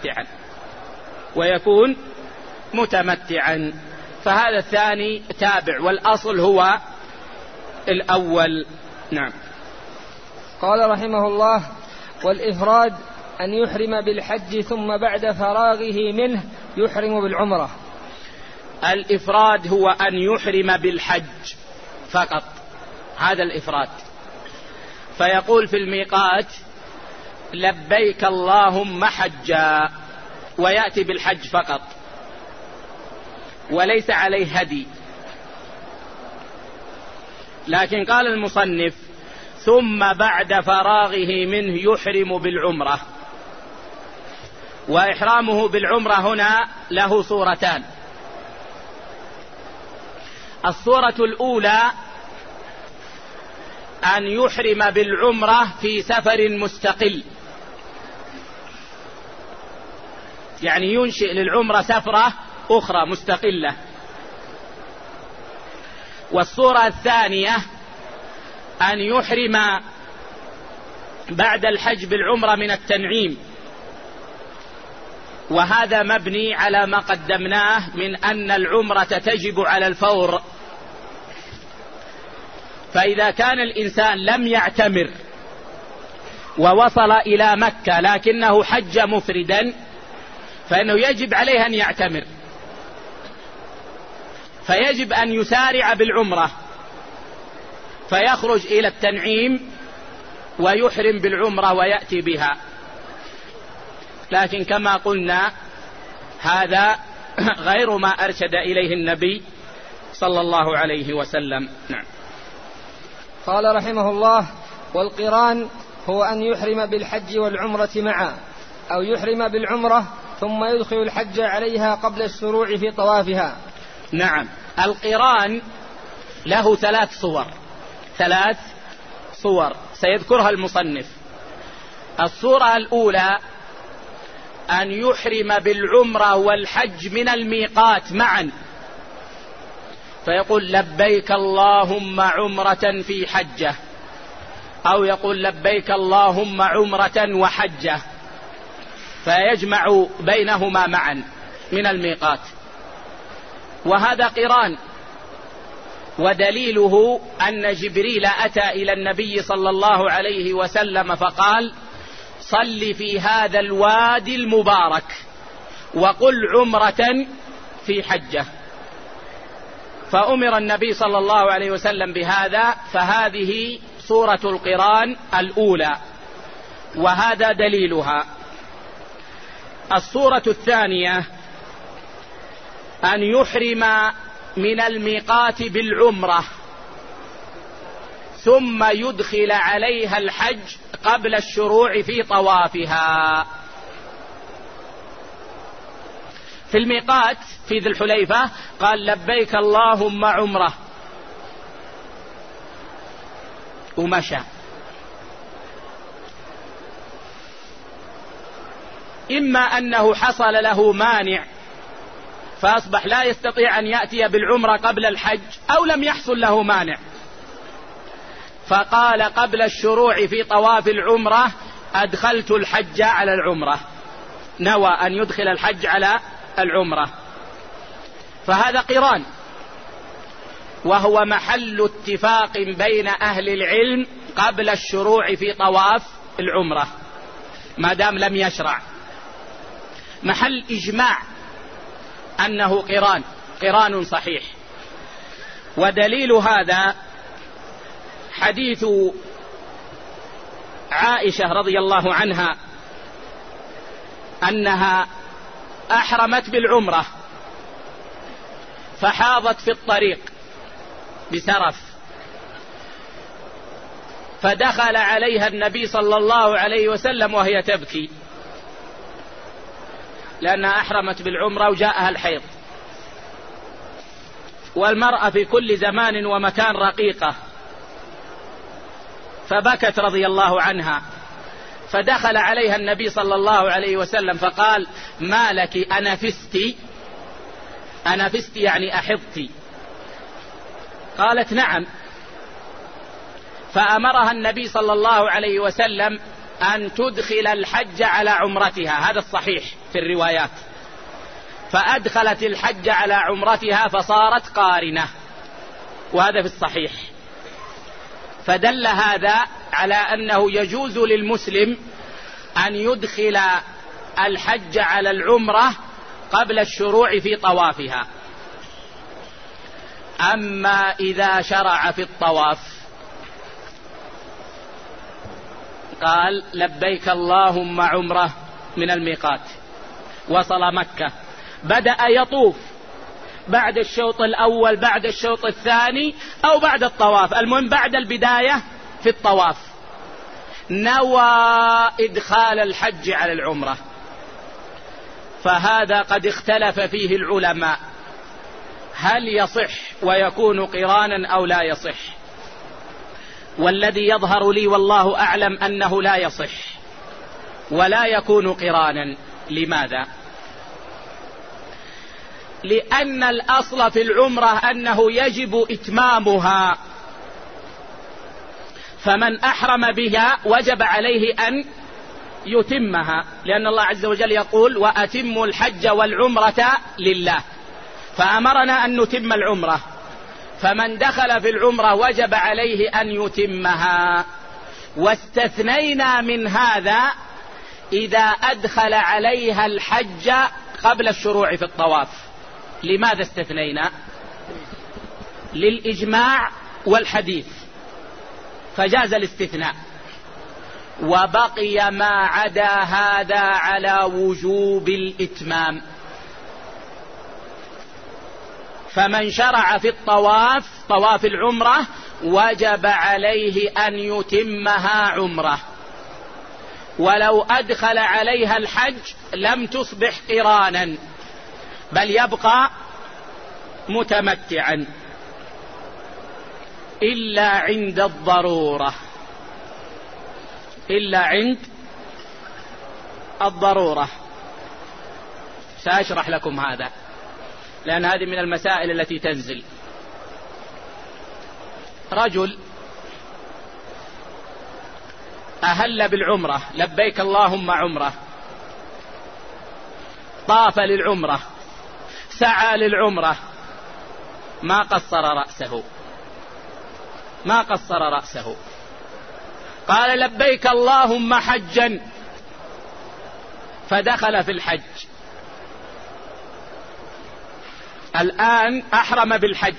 متمتعا. فهذا الثاني تابع، والأصل هو الأول. نعم. قال رحمه الله: والإفراد أن يحرم بالحج ثم بعد فراغه منه يحرم بالعمرة. الإفراد هو أن يحرم بالحج فقط، هذا الإفراد. فيقول في الميقات: لبيك اللهم حجا، ويأتي بالحج فقط وليس عليه هدي. لكن قال المصنف: ثم بعد فراغه منه يحرم بالعمرة. وإحرامه بالعمرة هنا له صورتان. الصورة الأولى أن يحرم بالعمرة في سفر مستقل، يعني ينشئ للعمرة سفرة أخرى مستقلة. والصورة الثانية أن يحرم بعد الحج بالعمرة من التنعيم، وهذا مبني على ما قدمناه من أن العمرة تجب على الفور. فإذا كان الإنسان لم يعتمر ووصل إلى مكة لكنه حج مفردا، فإنه يجب عليه أن يعتمر، فيجب أن يسارع بالعمرة، فيخرج إلى التنعيم ويحرم بالعمرة ويأتي بها. لكن كما قلنا هذا غير ما أرشد إليه النبي صلى الله عليه وسلم. نعم. قال رحمه الله: والقران هو أن يحرم بالحج والعمرة معا، أو يحرم بالعمرة ثم يدخل الحج عليها قبل الشروع في طوافها. نعم. القران له ثلاث صور سيذكرها المصنف. الصورة الأولى أن يحرم بالعمرة والحج من الميقات معا، فيقول: لبيك اللهم عمرة في حجة، أو يقول: لبيك اللهم عمرة وحجة، فيجمع بينهما معا من الميقات. وهذا قران، ودليله أن جبريل أتى إلى النبي صلى الله عليه وسلم فقال: صل في هذا الوادي المبارك وقل عمرة في حجة. فأمر النبي صلى الله عليه وسلم بهذا، فهذه صورة القران الأولى، وهذا دليلها. الصورة الثانية أن يحرم من الميقات بالعمرة ثم يدخل عليها الحج قبل الشروع في طوافها. في الميقات في ذي الحليفة قال: لبيك اللهم عمرة، ومشى. إما أنه حصل له مانع فأصبح لا يستطيع أن يأتي بالعمرة قبل الحج، أو لم يحصل له مانع فقال قبل الشروع في طواف العمرة: أدخلت الحج على العمرة، نوى أن يدخل الحج على العمرة، فهذا قران، وهو محل اتفاق بين أهل العلم قبل الشروع في طواف العمرة، ما دام لم يشرع، محل إجماع أنه قران صحيح. ودليل هذا حديث عائشة رضي الله عنها أنها أحرمت بالعمرة فحاضت في الطريق بسرف، فدخل عليها النبي صلى الله عليه وسلم وهي تبكي لأنها أحرمت بالعمرة وجاءها الحيض، والمرأة في كل زمان ومكان رقيقة، فبكت رضي الله عنها. فدخل عليها النبي صلى الله عليه وسلم فقال: ما لك أنفست يعني أحضت؟ قالت: نعم. فأمرها النبي صلى الله عليه وسلم أن تدخل الحج على عمرتها، هذا الصحيح في الروايات، فأدخلت الحج على عمرتها فصارت قارنة، وهذا في الصحيح. فدل هذا على أنه يجوز للمسلم أن يدخل الحج على العمرة قبل الشروع في طوافها. أما إذا شرع في الطواف قال لبيك اللهم عمرة من الميقات، وصل مكة، بدأ يطوف بعد الشوط الأول بعد الشوط الثاني أو بعد الطواف، المهم بعد البداية في الطواف، نوى إدخال الحج على العمرة، فهذا قد اختلف فيه العلماء هل يصح ويكون قرانا أو لا يصح. والذي يظهر لي والله أعلم أنه لا يصح ولا يكون قرانا. لماذا؟ لأن الأصل في العمرة أنه يجب إتمامها، فمن أحرم بها وجب عليه أن يتمها، لأن الله عز وجل يقول وأتموا الحج والعمرة لله، فأمرنا أن نتم العمرة، فمن دخل في العمرة وجب عليه أن يتمها. واستثنينا من هذا إذا أدخل عليها الحج قبل الشروع في الطواف. لماذا استثنينا؟ للإجماع والحديث فجاز الاستثناء، وبقي ما عدا هذا على وجوب الإتمام. فمن شرع في الطواف طواف العمرة وجب عليه أن يتمها عمرة، ولو أدخل عليها الحج لم تصبح قرانا بل يبقى متمتعا إلا عند الضرورة، إلا عند الضرورة. سأشرح لكم هذا لأن هذه من المسائل التي تنزل. رجل أهل بالعمرة لبيك اللهم عمرة، طاف للعمرة، سعى للعمرة، ما قصر رأسه، قال لبيك اللهم حجا، فدخل في الحج. الآن أحرم بالحج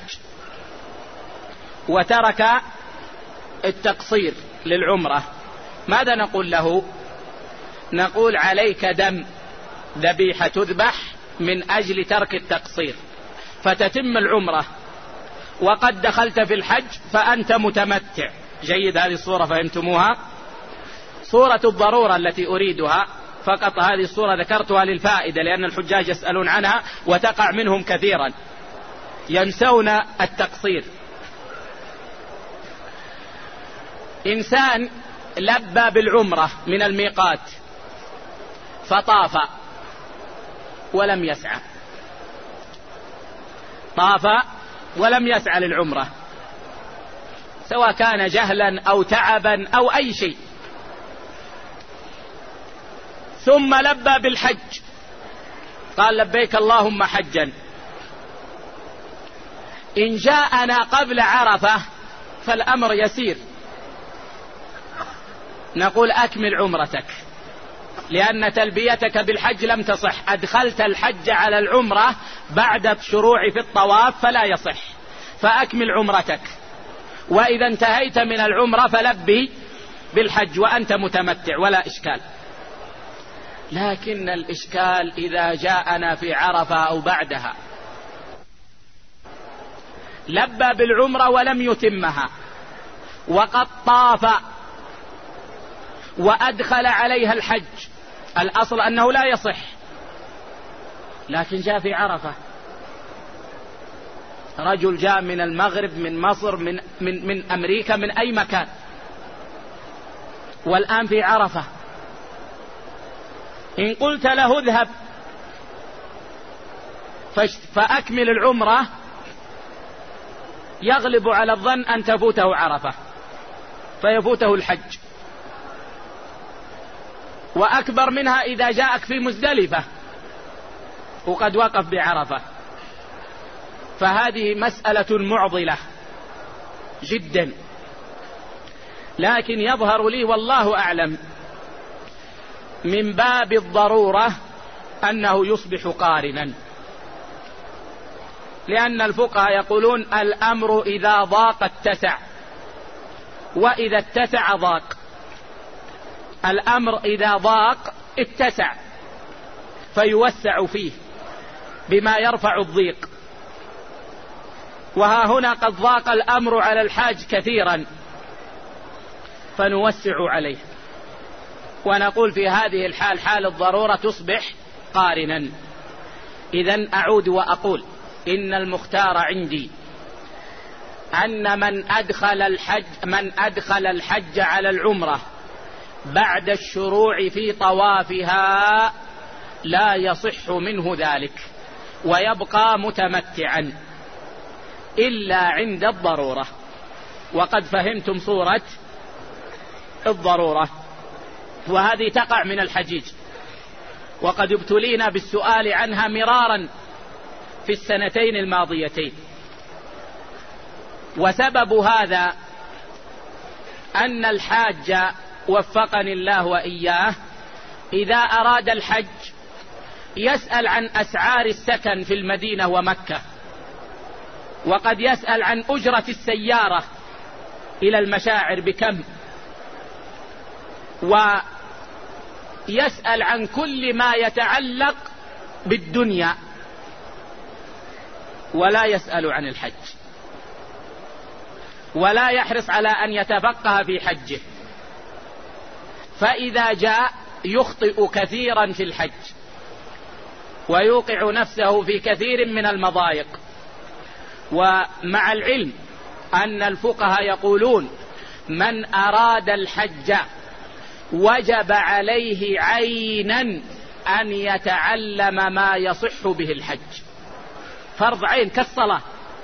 وترك التقصير للعمرة، ماذا نقول له؟ نقول عليك دم، ذبيحة تذبح من أجل ترك التقصير، فتتم العمرة وقد دخلت في الحج فأنت متمتع. جيد، هذه الصورة فهمتموها؟ صورة الضرورة التي أريدها فقط، هذه الصورة ذكرتها للفائدة لأن الحجاج يسألون عنها وتقع منهم كثيرا، ينسون التقصير. إنسان لبى بالعمرة من الميقات فطاف ولم يسعى، طاف ولم يسعى للعمرة، سواء كان جهلا أو تعبا أو أي شيء، ثم لبى بالحج قال لبيك اللهم حجا. إن جاءنا قبل عرفة فالأمر يسير، نقول أكمل عمرتك لأن تلبيتك بالحج لم تصح، أدخلت الحج على العمرة بعد الشروع في الطواف فلا يصح، فأكمل عمرتك، وإذا انتهيت من العمرة فلبي بالحج وأنت متمتع ولا إشكال. لكن الإشكال إذا جاءنا في عرفة أو بعدها، لبى بالعمرة ولم يتمها وقد طاف وأدخل عليها الحج، الأصل أنه لا يصح، لكن جاء في عرفة، رجل جاء من المغرب، من مصر، من أمريكا، من أي مكان، والآن في عرفة، إن قلت له اذهب فأكمل العمرة يغلب على الظن أن تفوته عرفة فيفوته الحج، وأكبر منها إذا جاءك في مزدلفة وقد وقف بعرفة. فهذه مسألة معضلة جدا، لكن يظهر لي والله أعلم من باب الضرورة أنه يصبح قارنا، لأن الفقهاء يقولون الأمر إذا ضاق اتسع، وإذا اتسع ضاق. الأمر إذا ضاق اتسع فيوسع فيه بما يرفع الضيق، وها هنا قد ضاق الأمر على الحاج كثيرا فنوسع عليه، ونقول في هذه الحال حال الضرورة تصبح قارنا. إذن أعود وأقول إن المختار عندي أن من أدخل الحج على العمرة بعد الشروع في طوافها لا يصح منه ذلك ويبقى متمتعا إلا عند الضرورة. وقد فهمتم صورة الضرورة، وهذه تقع من الحجيج، وقد ابتلينا بالسؤال عنها مرارا في السنتين الماضيتين. وسبب هذا أن الحاج وفقني الله وإياه إذا أراد الحج يسأل عن أسعار السكن في المدينة ومكة، وقد يسأل عن أجرة السيارة إلى المشاعر بكم، ويسأل عن كل ما يتعلق بالدنيا، ولا يسأل عن الحج، ولا يحرص على أن يتفقه في حجه. فإذا جاء يخطئ كثيرا في الحج ويوقع نفسه في كثير من المضايق. ومع العلم أن الفقهاء يقولون من أراد الحج وجب عليه عينا أن يتعلم ما يصح به الحج، فرض عين كالصلاة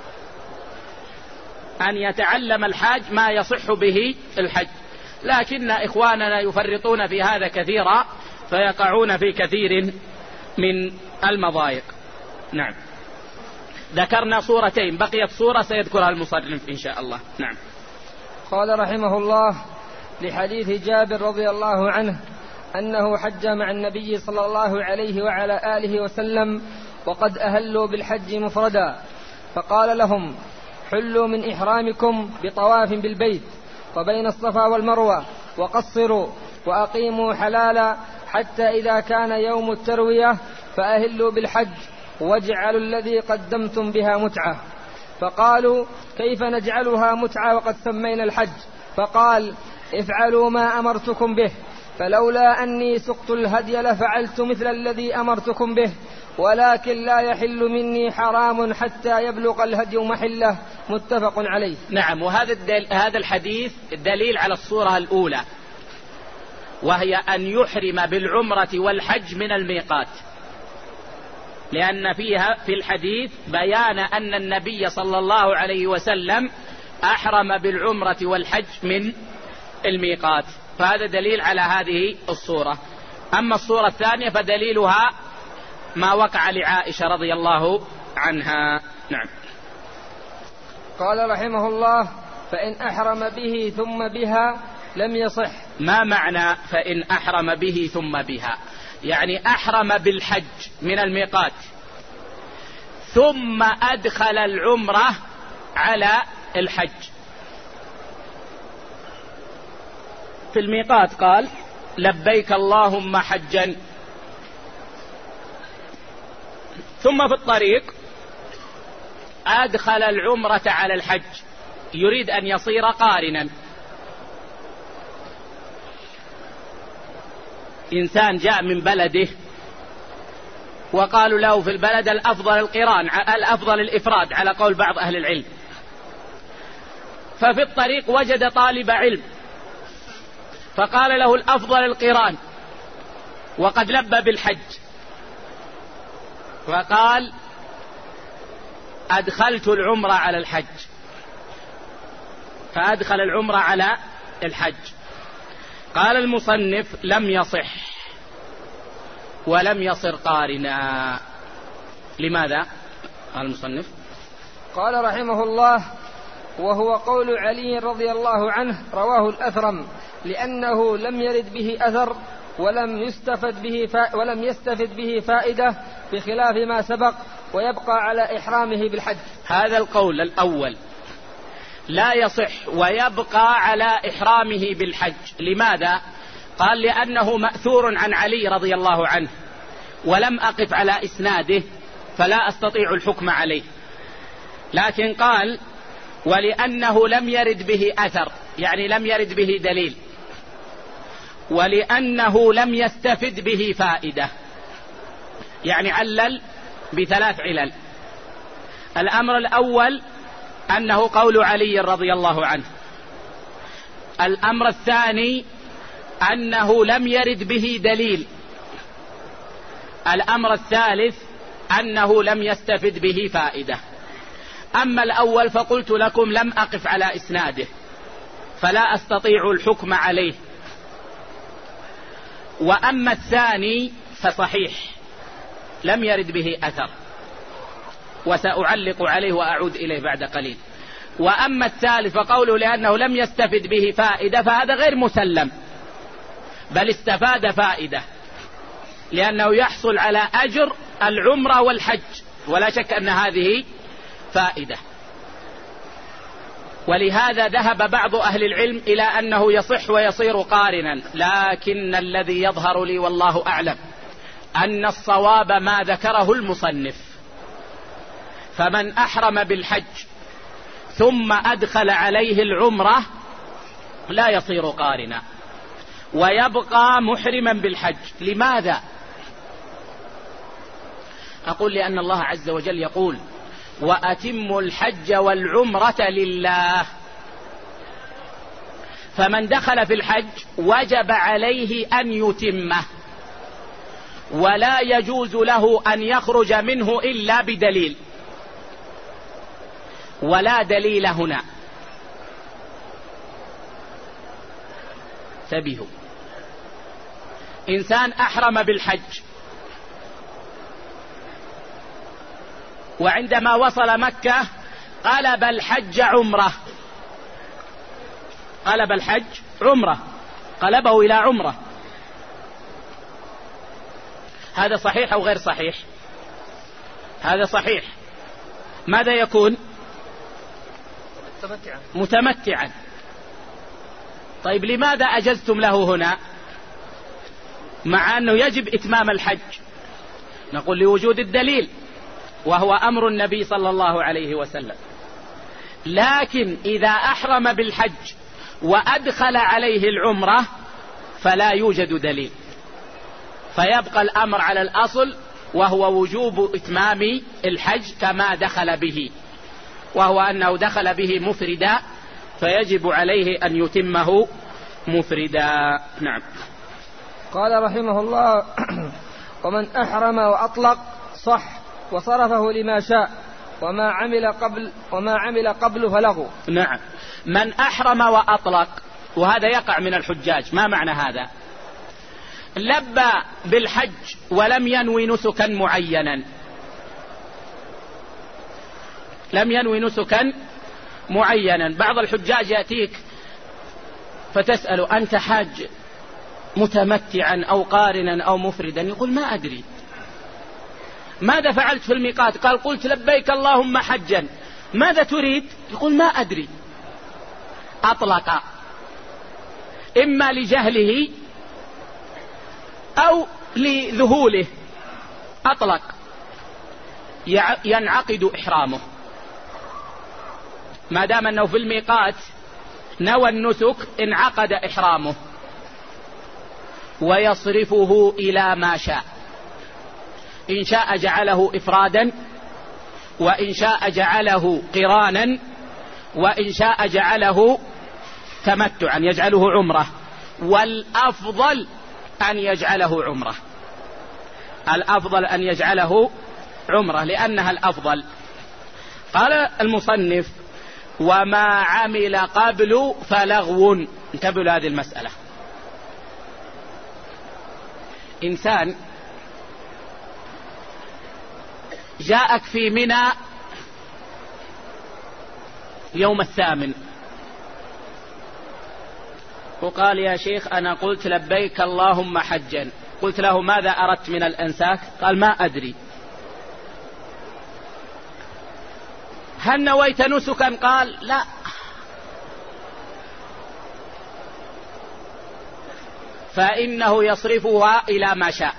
أن يتعلم الحاج ما يصح به الحج. لكن إخواننا يفرطون في هذا كثيرا فيقعون في كثير من المضايق. نعم، ذكرنا صورتين، بقيت صورة سيذكرها المصنف إن شاء الله. نعم. قال رحمه الله: لحديث جابر رضي الله عنه أنه حج مع النبي صلى الله عليه وعلى آله وسلم وقد أهلوا بالحج مفردا، فقال لهم: حلوا من إحرامكم بطواف بالبيت وبين الصفا والمروة، وقصروا وأقيموا حلالا حتى إذا كان يوم التروية فأهلوا بالحج واجعلوا الذي قدمتم بها متعة. فقالوا: كيف نجعلها متعة وقد سمينا الحج؟ فقال: افعلوا ما أمرتكم به، فلولا أني سقت الهدي لفعلت مثل الذي أمرتكم به، ولكن لا يحل مني حرام حتى يبلغ الهدي محله. متفق عليه. نعم. وهذا الحديث دليل على الصورة الأولى، وهي أن يحرم بالعمرة والحج من الميقات، لأن فيها في الحديث بيان أن النبي صلى الله عليه وسلم أحرم بالعمرة والحج من الميقات، فهذا دليل على هذه الصورة. أما الصورة الثانية فدليلها ما وقع لعائشة رضي الله عنها. نعم. قال رحمه الله: فإن أحرم به ثم بها لم يصح. ما معنى فإن أحرم به ثم بها؟ يعني أحرم بالحج من الميقات ثم أدخل العمرة على الحج. في الميقات قال: لبيك اللهم حجا، ثم في الطريق أدخل العمرة على الحج، يريد أن يصير قارنا. إنسان جاء من بلده وقالوا له في البلد الأفضل القران، الأفضل الإفراد على قول بعض أهل العلم، ففي الطريق وجد طالب علم فقال له الأفضل القران وقد لبى بالحج، فقال: أدخلت العمرة على الحج، فأدخل العمرة على الحج. قال المصنف: لم يصح ولم يصر قارنا. لماذا؟ قال المصنف: قال رحمه الله: وهو قول علي رضي الله عنه رواه الأثرم لأنه لم يرد به أثر ولم يستفد به فائدة بخلاف ما سبق ويبقى على إحرامه بالحج. هذا القول الأول لا يصح ويبقى على إحرامه بالحج. لماذا؟ قال لأنه مأثور عن علي رضي الله عنه ولم أقف على إسناده فلا أستطيع الحكم عليه، لكن قال ولأنه لم يرد به أثر، يعني لم يرد به دليل، ولأنه لم يستفد به فائدة، يعني علل بثلاث علل. الأمر الأول أنه قول علي رضي الله عنه. الأمر الثاني أنه لم يرد به دليل. الأمر الثالث أنه لم يستفد به فائدة. أما الأول فقلت لكم لم أقف على إسناده فلا أستطيع الحكم عليه، وأما الثاني فصحيح لم يرد به أثر، وسأعلق عليه وأعود إليه بعد قليل. وأما الثالث فقوله لأنه لم يستفد به فائدة فهذا غير مسلم، بل استفاد فائدة، لأنه يحصل على أجر العمرة والحج، ولا شك أن هذه فائدة. ولهذا ذهب بعض أهل العلم إلى أنه يصح ويصير قارنا، لكن الذي يظهر لي والله أعلم أن الصواب ما ذكره المصنف، فمن أحرم بالحج ثم أدخل عليه العمرة لا يصير قارنا ويبقى محرما بالحج. لماذا؟ أقول لأن الله عز وجل يقول وأتموا الحج والعمرة لله، فمن دخل في الحج وجب عليه أن يتمه، ولا يجوز له أن يخرج منه إلا بدليل، ولا دليل هنا. انتبهوا، إنسان أحرم بالحج وعندما وصل مكة قلب الحج عمرة، قلب الحج عمرة، قلبه إلى عمرة، هذا صحيح أو غير صحيح؟ هذا صحيح. ماذا يكون؟ متمتعا. طيب لماذا أجزتم له هنا مع أنه يجب إتمام الحج؟ نقول لوجود الدليل وهو أمر النبي صلى الله عليه وسلم. لكن إذا أحرم بالحج وأدخل عليه العمرة فلا يوجد دليل، فيبقى الأمر على الأصل وهو وجوب إتمام الحج كما دخل به، وهو أنه دخل به مفردا فيجب عليه أن يتمه مفردا. نعم. قال رحمه الله ومن أحرم وأطلق صح وصرفه لما شاء وما عمل قبل فلغو. نعم. من أحرم وأطلق، وهذا يقع من الحجاج. ما معنى هذا؟ لبى بالحج ولم ينوي نسكا معينا، لم ينوي نسكا معينا. بعض الحجاج يأتيك فتسأل أنت حاج متمتعا أو قارنا أو مفردا؟ يقول ما أدري. ماذا فعلت في الميقات؟ قال قلت لبيك اللهم حجا. ماذا تريد؟ يقول ما أدري. أطلق، إما لجهله أو لذهوله، أطلق، ينعقد إحرامه ما دام أنه في الميقات نوى النسك، انعقد إحرامه ويصرفه إلى ما شاء. إن شاء جعله إفرادا، وإن شاء جعله قرانا، وإن شاء جعله تمتعا يجعله عمرة، والأفضل أن يجعله عمرة، الأفضل أن يجعله عمرة لأنها الأفضل. قال المصنف وما عمل قبل فلغو. انتبهوا لهذه المسألة. إنسان جاءك في منى يوم الثامن وقال يا شيخ أنا قلت لبيك اللهم حجا، قلت له ماذا أردت من الأنساك؟ قال ما أدري. هل نويت نسكا؟ قال لا. فإنه يصرفها إلى ما شاء.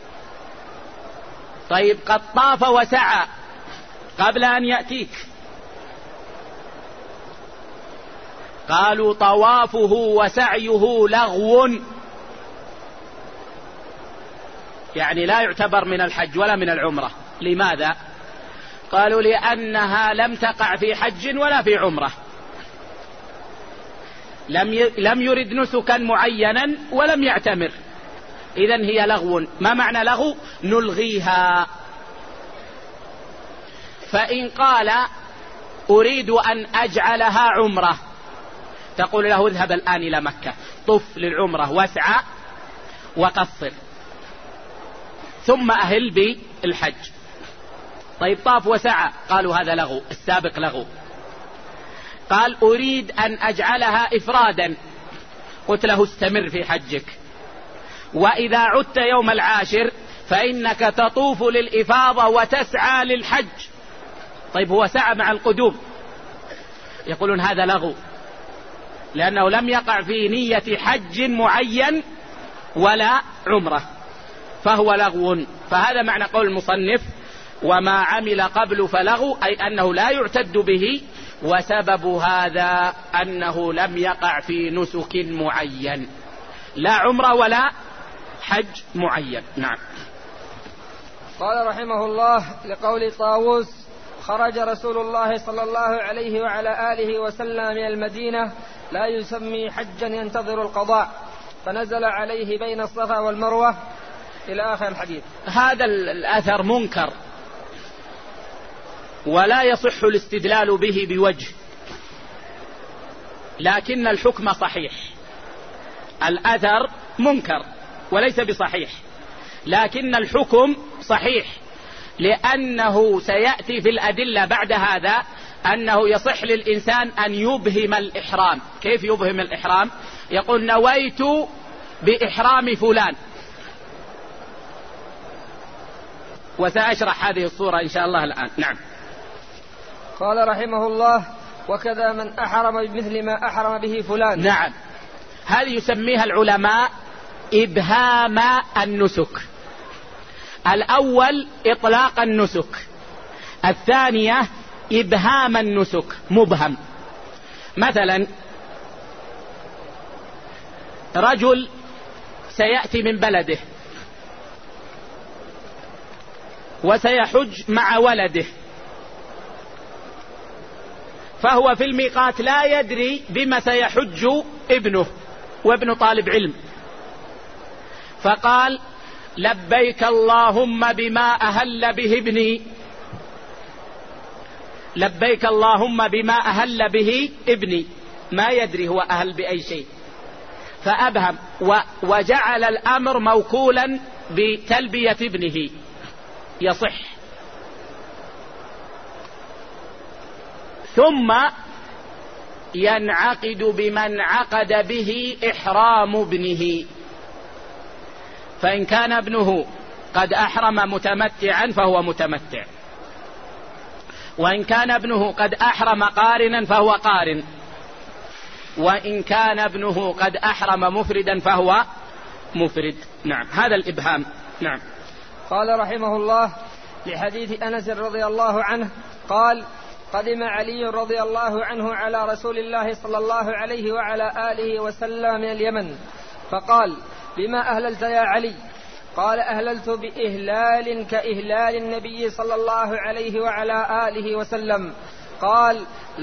طيب قد طاف وسعى قبل أن يأتيك، قالوا طوافه وسعيه لغو، يعني لا يعتبر من الحج ولا من العمرة. لماذا؟ قالوا لأنها لم تقع في حج ولا في عمرة، لم يرد نسكا معينا ولم يعتمر، إذن هي لغو. ما معنى لغو؟ نلغيها. فإن قال أريد أن أجعلها عمرة، تقول له اذهب الآن إلى مكة، طف للعمرة واسعى وقصر ثم أهل بالحج. طيب طاف وسعى، قالوا هذا لغو، السابق لغو. قال أريد أن أجعلها إفرادا، قلت له استمر في حجك، وإذا عدت يوم العاشر فإنك تطوف للإفاضة وتسعى للحج. طيب هو سعى مع القدوم، يقولون هذا لغو، لأنه لم يقع في نية حج معين ولا عمرة، فهو لغو. فهذا معنى قول المصنف وما عمل قبل فلغو، أي أنه لا يعتد به، وسبب هذا أنه لم يقع في نسك معين، لا عمرة ولا حج معين. نعم. قال رحمه الله لقول طاووس: خرج رسول الله صلى الله عليه وعلى آله وسلم من المدينة لا يسمي حجا ينتظر القضاء، فنزل عليه بين الصفا والمروة، إلى آخر الحديث. هذا الأثر منكر ولا يصح الاستدلال به بوجه، لكن الحكم صحيح. الأثر منكر وليس بصحيح، لكن الحكم صحيح، لأنه سيأتي في الأدلة بعد هذا أنه يصح للإنسان أن يبهم الإحرام. كيف يبهم الإحرام؟ يقول نويت بإحرام فلان، وسأشرح هذه الصورة إن شاء الله الآن. نعم. قال رحمه الله: وكذا من أحرم بمثل ما أحرم به فلان. نعم، هذه يسميها العلماء إبهام النسك. الأول إطلاق النسك، الثانية إبهام النسك، مبهم. مثلا رجل سيأتي من بلده وسيحج مع ولده، فهو في الميقات لا يدري بما سيحج ابنه، وابن طالب علم، فقال لبيك اللهم بما أهل به ابني، لبيك اللهم بما أهل به ابني، ما يدري هو أهل بأي شيء، فأبهم وجعل الأمر موكولا بتلبية ابنه، يصح. ثم ينعقد بمن عقد به إحرام ابنه، فإن كان ابنه قد أحرم متمتعا فهو متمتع، وإن كان ابنه قد أحرم قارنا فهو قارن، وإن كان ابنه قد أحرم مفردا فهو مفرد. نعم، هذا الإبهام. نعم. قال رحمه الله لحديث أنس رضي الله عنه قال: قدم علي رضي الله عنه على رسول الله صلى الله عليه وعلى آله وسلم من اليمن، فقال: بما أهللت يا علي؟ قال: أهللت بإهلال كإهلال النبي صلى الله عليه وعلى آله وسلم. قال: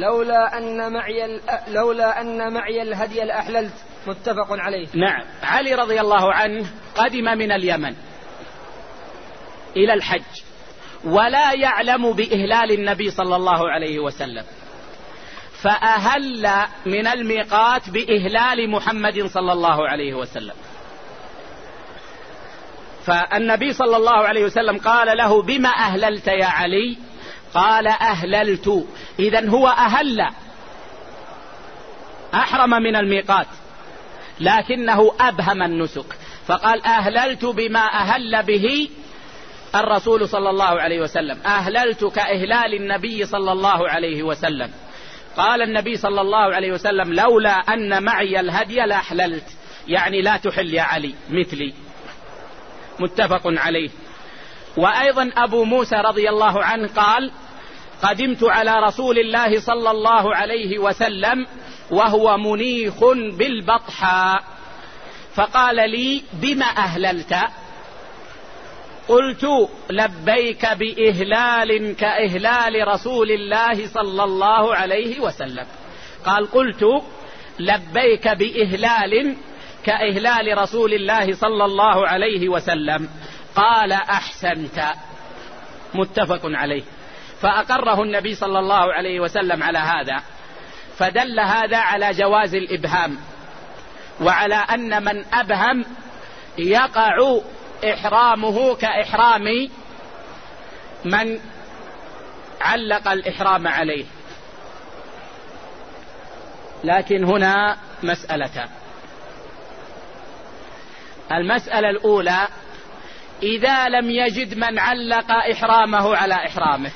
لولا أن معي الهدي لأحللت. متفق عليه. نعم. علي رضي الله عنه قدم من اليمن إلى الحج ولا يعلم بإهلال النبي صلى الله عليه وسلم، فأهل من الميقات بإهلال محمد صلى الله عليه وسلم، فالنبي صلى الله عليه وسلم قال له: بما أهللت يا علي؟ قال: أهللت. إذن هو أهل أحرم من الميقات لكنه أبهم النسك، فقال أهللت بما أهل به الرسول صلى الله عليه وسلم، أهللت كإهلال النبي صلى الله عليه وسلم. قال النبي صلى الله عليه وسلم لولا أن معي الهدي لأحللت، يعني لا تحل يا علي مثلي، متفق عليه. وأيضا أبو موسى رضي الله عنه قال قدمت على رسول الله صلى الله عليه وسلم وهو منيخ بالبطحاء فقال لي بما أهللت؟ قلت لبيك بإهلال كإهلال رسول الله صلى الله عليه وسلم. قال قلت لبيك بإهلال كإهلال رسول الله صلى الله عليه وسلم. قال أحسنت، متفق عليه. فأقره النبي صلى الله عليه وسلم على هذا، فدل هذا على جواز الإبهام، وعلى أن من أبهم يقع إحرامه كإحرام من علق الإحرام عليه. لكن هنا مسألتان. المسألة الأولى إذا لم يجد من علق إحرامه على إحرامه،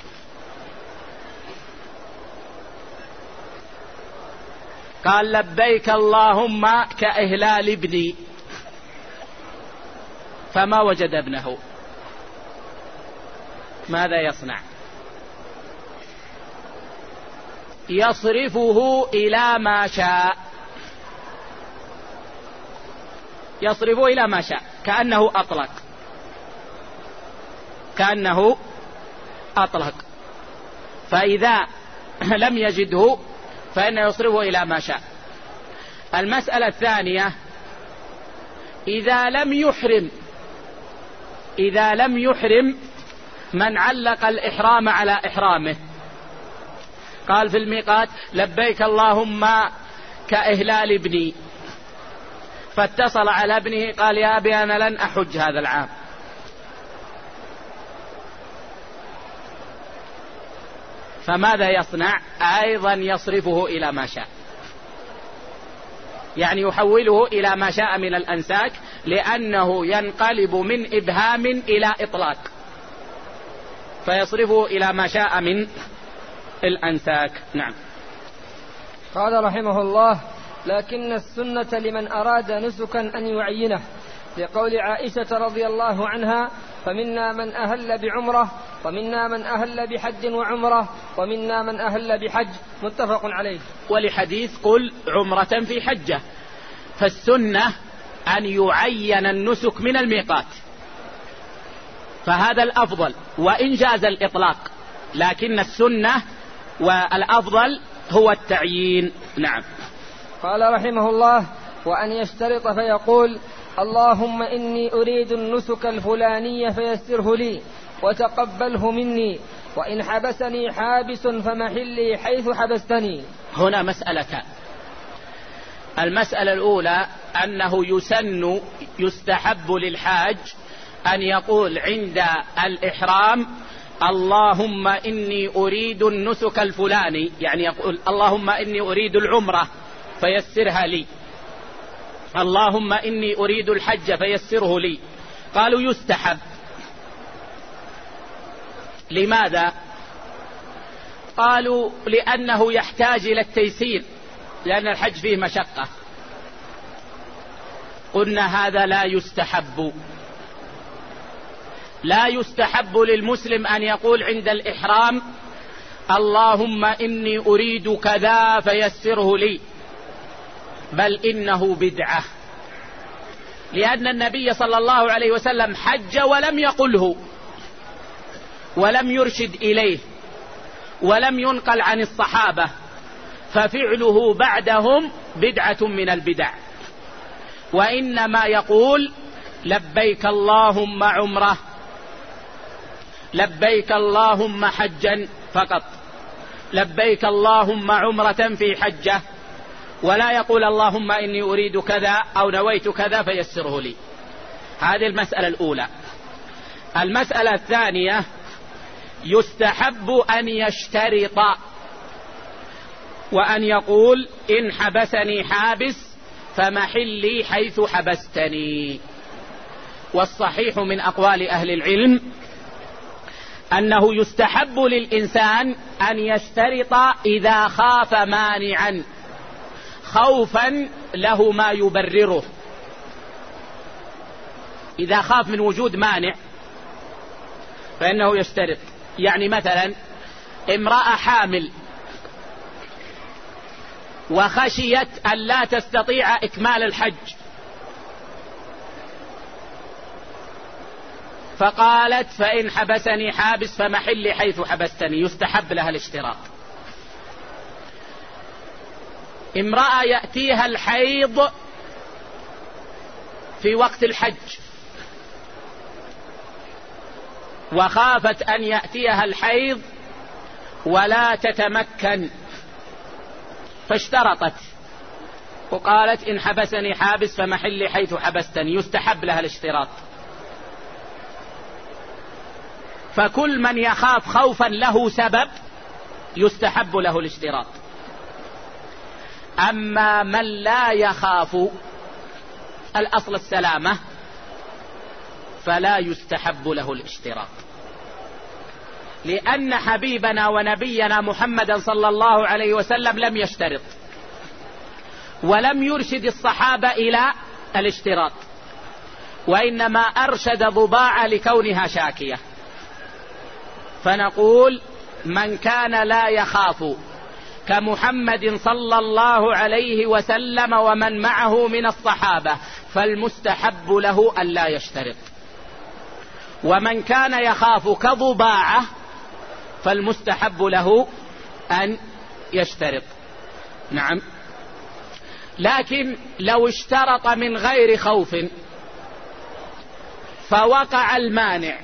قال لبيك اللهم كإهلال ابني، فما وجد ابنه، ماذا يصنع؟ يصرفه إلى ما شاء، يصرفه إلى ما شاء كأنه أطلق، كأنه أطلق. فإذا لم يجده فإنه يصرفه إلى ما شاء. المسألة الثانية إذا لم يحرم من علق الإحرام على إحرامه، قال في الميقات لبيك اللهم كإهلال ابني، فاتصل على ابنه قال يا أبي أنا لن أحج هذا العام، فماذا يصنع؟ أيضا يصرفه إلى ما شاء، يعني يحوله إلى ما شاء من الأنساك، لأنه ينقلب من إبهام إلى إطلاق، فيصرفه إلى ما شاء من الأنساك. نعم. قال رحمه الله لكن السنة لمن أراد نسكا أن يعينه، لقول عائشة رضي الله عنها فمنا من أهل بعمرة ومنا من أهل بحج وعمرة ومنا من أهل بحج، متفق عليه. ولحديث قل عمرة في حجة، فالسنة أن يعين النسك من الميقات، فهذا الأفضل وإن جاز الإطلاق، لكن السنة والأفضل هو التعيين. نعم. قال رحمه الله وأن يشترط فيقول اللهم إني أريد النسك الفلاني فيسره لي وتقبله مني، وإن حبسني حابس فمحلي حيث حبستني. هنا مسألتان. المسألة الأولى أنه يستحب للحاج أن يقول عند الإحرام اللهم إني أريد النسك الفلاني، يعني يقول اللهم إني أريد العمرة فيسرها لي، اللهم إني أريد الحج فيسره لي. قالوا يستحب. لماذا؟ قالوا لأنه يحتاج إلى التيسير، لأن الحج فيه مشقة. قلنا هذا لا يستحب. لا يستحب للمسلم أن يقول عند الإحرام اللهم إني أريد كذا فيسره لي، بل إنه بدعة، لأن النبي صلى الله عليه وسلم حج ولم يقله ولم يرشد إليه ولم ينقل عن الصحابة، ففعله بعدهم بدعة من البدع، وإنما يقول لبيك اللهم عمرة، لبيك اللهم حجا فقط، لبيك اللهم عمرة في حجة، ولا يقول اللهم إني أريد كذا أو نويت كذا فيسره لي. هذه المسألة الأولى. المسألة الثانية يستحب أن يشترط وأن يقول إن حبسني حابس فمحلي حيث حبستني. والصحيح من أقوال أهل العلم أنه يستحب للإنسان أن يشترط إذا خاف مانعا خوفا له ما يبرره. إذا خاف من وجود مانع فإنه يشترط. يعني مثلا امرأة حامل وخشيت أن لا تستطيع إكمال الحج، فقالت فإن حبسني حابس فمحلي حيث حبستني، يستحب لها الاشتراط. امرأة يأتيها الحيض في وقت الحج وخافت أن يأتيها الحيض ولا تتمكن فاشترطت وقالت إن حبسني حابس فمحلي حيث حبستني، يستحب لها الاشتراط. فكل من يخاف خوفا له سبب يستحب له الاشتراط. أما من لا يخاف الأصل السلامة فلا يستحب له الاشتراط، لأن حبيبنا ونبينا محمدا صلى الله عليه وسلم لم يشترط ولم يرشد الصحابة إلى الاشتراط، وإنما أرشد ضباع لكونها شاكية. فنقول من كان لا يخاف كمحمد صلى الله عليه وسلم ومن معه من الصحابة فالمستحب له أن لا يشترط، ومن كان يخاف كضباعة فالمستحب له أن يشترط. نعم. لكن لو اشترط من غير خوف فوقع المانع،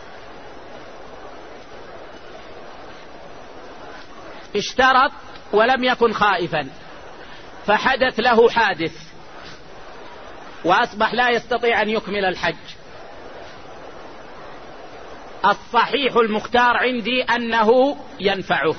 اشترط ولم يكن خائفا فحدث له حادث وأصبح لا يستطيع أن يكمل الحج، الصحيح المختار عندي أنه ينفعه،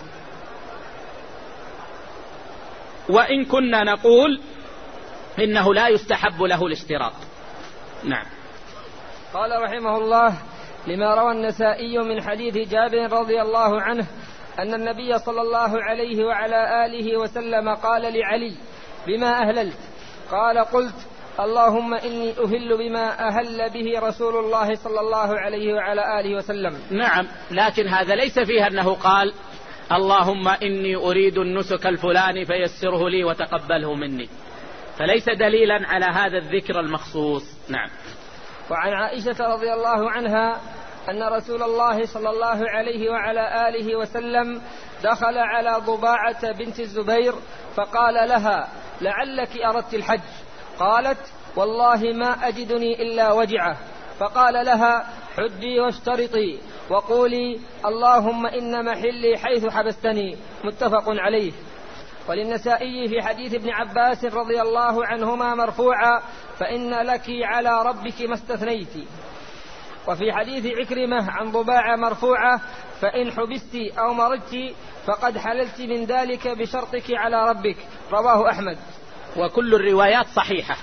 وإن كنا نقول إنه لا يستحب له الاشتراط. نعم. قال رحمه الله: لما روى النسائي من حديث جابر رضي الله عنه أن النبي صلى الله عليه وعلى آله وسلم قال لعلي: بما أهللت؟ قال: قلت: اللهم إني أهل بما أهل به رسول الله صلى الله عليه وعلى آله وسلم. نعم، لكن هذا ليس فيه أنه قال: اللهم إني أريد النسك الفلاني فيسره لي وتقبله مني، فليس دليلا على هذا الذكر المخصوص. نعم. وعن عائشة رضي الله عنها أن رسول الله صلى الله عليه وعلى آله وسلم دخل على ضباعة بنت الزبير فقال لها: لعلك أردت الحج؟ قالت: والله ما أجدني إلا وجعه. فقال لها: حجي واشترطي وقولي اللهم إن محلي حيث حبستني. متفق عليه. وللنسائي في حديث ابن عباس رضي الله عنهما مرفوعا: فإن لك على ربك ما استثنيت. وفي حديث عكرمة عن ضباعة مرفوعة: فإن حبست أو مرضت فقد حللت من ذلك بشرطك على ربك. رواه أحمد. وكل الروايات صحيحة.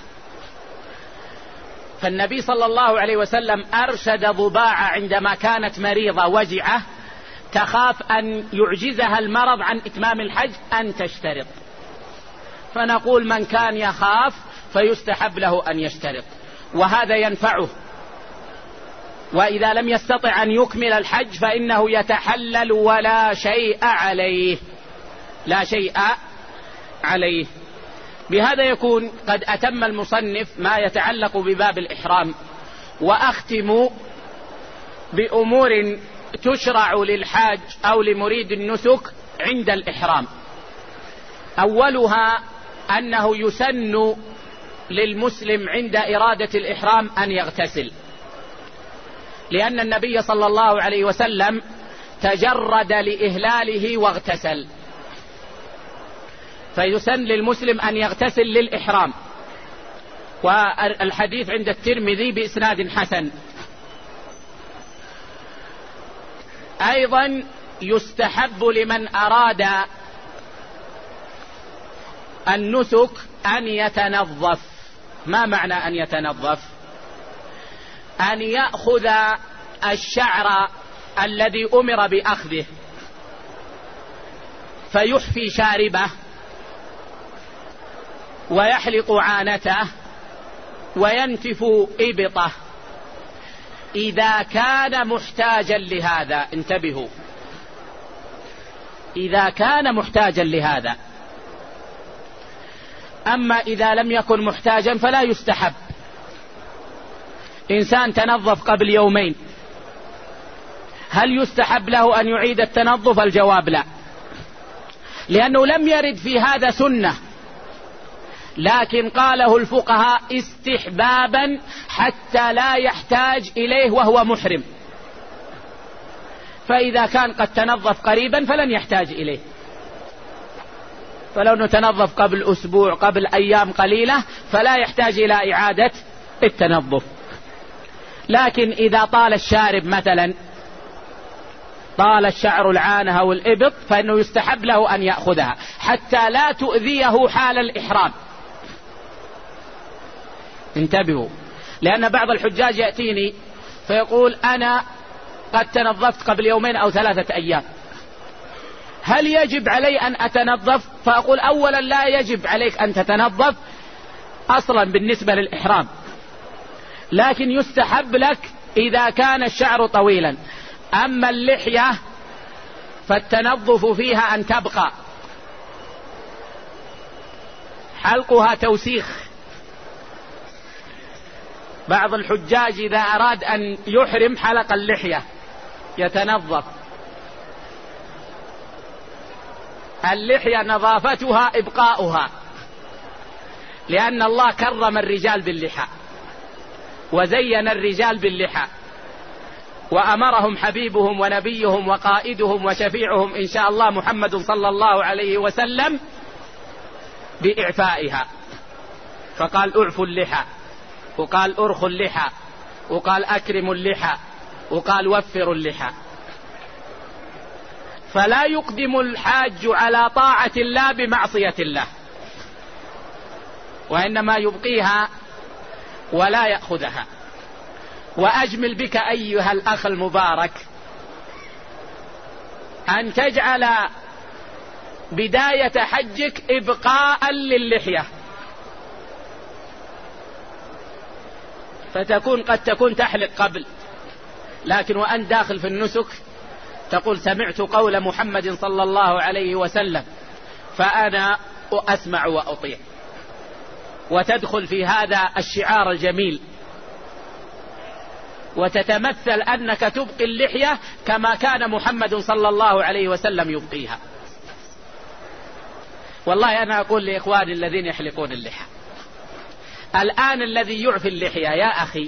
فالنبي صلى الله عليه وسلم أرشد ضباعة عندما كانت مريضة وجعة تخاف أن يعجزها المرض عن إتمام الحج أن تشترط، فنقول من كان يخاف فيستحب له أن يشترط، وهذا ينفعه. وإذا لم يستطع أن يكمل الحج فإنه يتحلل ولا شيء عليه، لا شيء عليه. بهذا يكون قد أتم المصنف ما يتعلق بباب الإحرام. وأختم بأمور تشرع للحاج أو لمريد النسك عند الإحرام. أولها أنه يسن للمسلم عند إرادة الإحرام أن يغتسل، لأن النبي صلى الله عليه وسلم تجرد لإهلاله واغتسل، فيسن للمسلم أن يغتسل للإحرام. والحديث عند الترمذي بإسناد حسن. أيضا يستحب لمن أراد النسك أن يتنظف. ما معنى أن يتنظف؟ أن يأخذ الشعر الذي أمر بأخذه فيحفي شاربه ويحلق عانته وينتف إبطه إذا كان محتاجا لهذا. انتبهوا، إذا كان محتاجا لهذا. أما إذا لم يكن محتاجا فلا يستحب. إنسان تنظف قبل يومين، هل يستحب له أن يعيد التنظف؟ الجواب لا، لأنه لم يرد في هذا سنة، لكن قاله الفقهاء استحبابا حتى لا يحتاج إليه وهو محرم. فإذا كان قد تنظف قريبا فلن يحتاج إليه، فلو نتنظف قبل أسبوع قبل أيام قليلة فلا يحتاج إلى إعادة التنظف. لكن إذا طال الشارب مثلا، طال الشعر العانة أو الإبط، فإنه يستحب له أن يأخذها حتى لا تؤذيه حال الإحرام. انتبهوا، لأن بعض الحجاج يأتيني فيقول أنا قد تنظفت قبل يومين أو 3 أيام، هل يجب علي أن أتنظف؟ فأقول أولا لا يجب عليك أن تتنظف أصلا بالنسبة للإحرام، لكن يستحب لك إذا كان الشعر طويلا. أما اللحية فالتنظف فيها أن تبقى، حلقها توسيخ. بعض الحجاج إذا أراد أن يحرم حلق اللحية يتنظف. اللحية نظافتها إبقاؤها، لأن الله كرم الرجال باللحى وزين الرجال باللحى، وأمرهم حبيبهم ونبيهم وقائدهم وشفيعهم إن شاء الله محمد صلى الله عليه وسلم بإعفائها، فقال اعفوا اللحى، وقال ارخوا اللحى، وقال أكرموا اللحى، وقال وفروا اللحى. فلا يقدم الحاج على طاعة الله بمعصية الله، وإنما يبقيها ولا يأخذها. وأجمل بك أيها الأخ المبارك أن تجعل بداية حجك إبقاء للحية، فتكون قد تكون تحلق قبل، لكن وأنت داخل في النسك تقول سمعت قول محمد صلى الله عليه وسلم فأنا أسمع وأطيع، وتدخل في هذا الشعار الجميل، وتتمثل أنك تبقي اللحية كما كان محمد صلى الله عليه وسلم يبقيها. والله أنا أقول لإخواني الذين يحلقون اللحى الآن، الذي يعفي اللحية يا أخي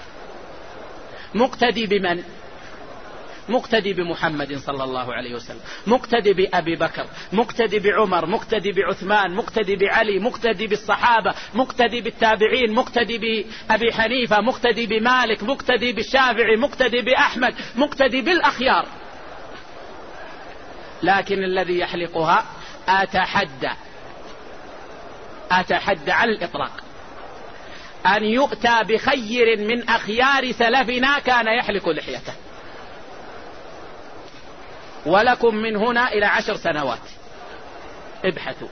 مقتدي بمن؟ مقتدي بمحمد صلى الله عليه وسلم، مقتدي بأبي بكر، مقتدي بعمر، مقتدي بعثمان، مقتدي بعلي، مقتدي بالصحابة، مقتدي بالتابعين، مقتدي بأبي حنيفة، مقتدي بمالك، مقتدي بالشافعي، مقتدي بأحمد، مقتدي بالأخيار. لكن الذي يحلقها أتحدى على الإطلاق أن يؤتى بخير من أخيار سلفنا كان يحلق لحيته، ولكم من هنا إلى 10 سنوات ابحثوا.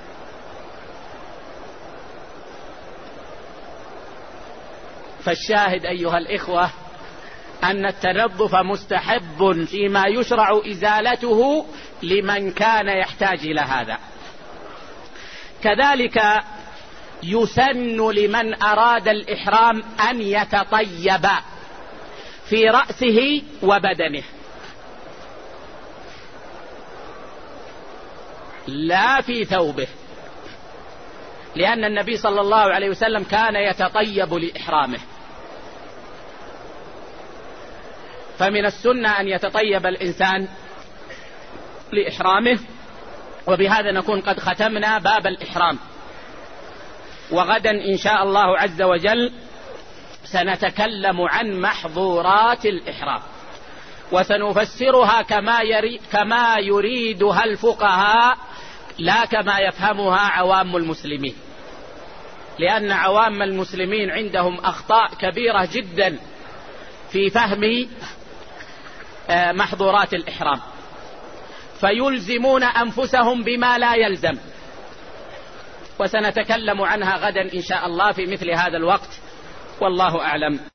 فالشاهد أيها الإخوة أن التنظف مستحب فيما يشرع إزالته لمن كان يحتاج إلى هذا. كذلك يسن لمن أراد الإحرام أن يتطيب في رأسه وبدنه، لا في ثوبه، لأن النبي صلى الله عليه وسلم كان يتطيب لإحرامه. فمن السنة أن يتطيب الإنسان لإحرامه. وبهذا نكون قد ختمنا باب الإحرام، وغدا إن شاء الله عز وجل سنتكلم عن محظورات الإحرام، وسنفسرها كما يريدها الفقهاء لا كما يفهمها عوام المسلمين، لأن عوام المسلمين عندهم أخطاء كبيرة جدا في فهم محظورات الإحرام، فيلزمون أنفسهم بما لا يلزم، وسنتكلم عنها غدا إن شاء الله في مثل هذا الوقت، والله أعلم.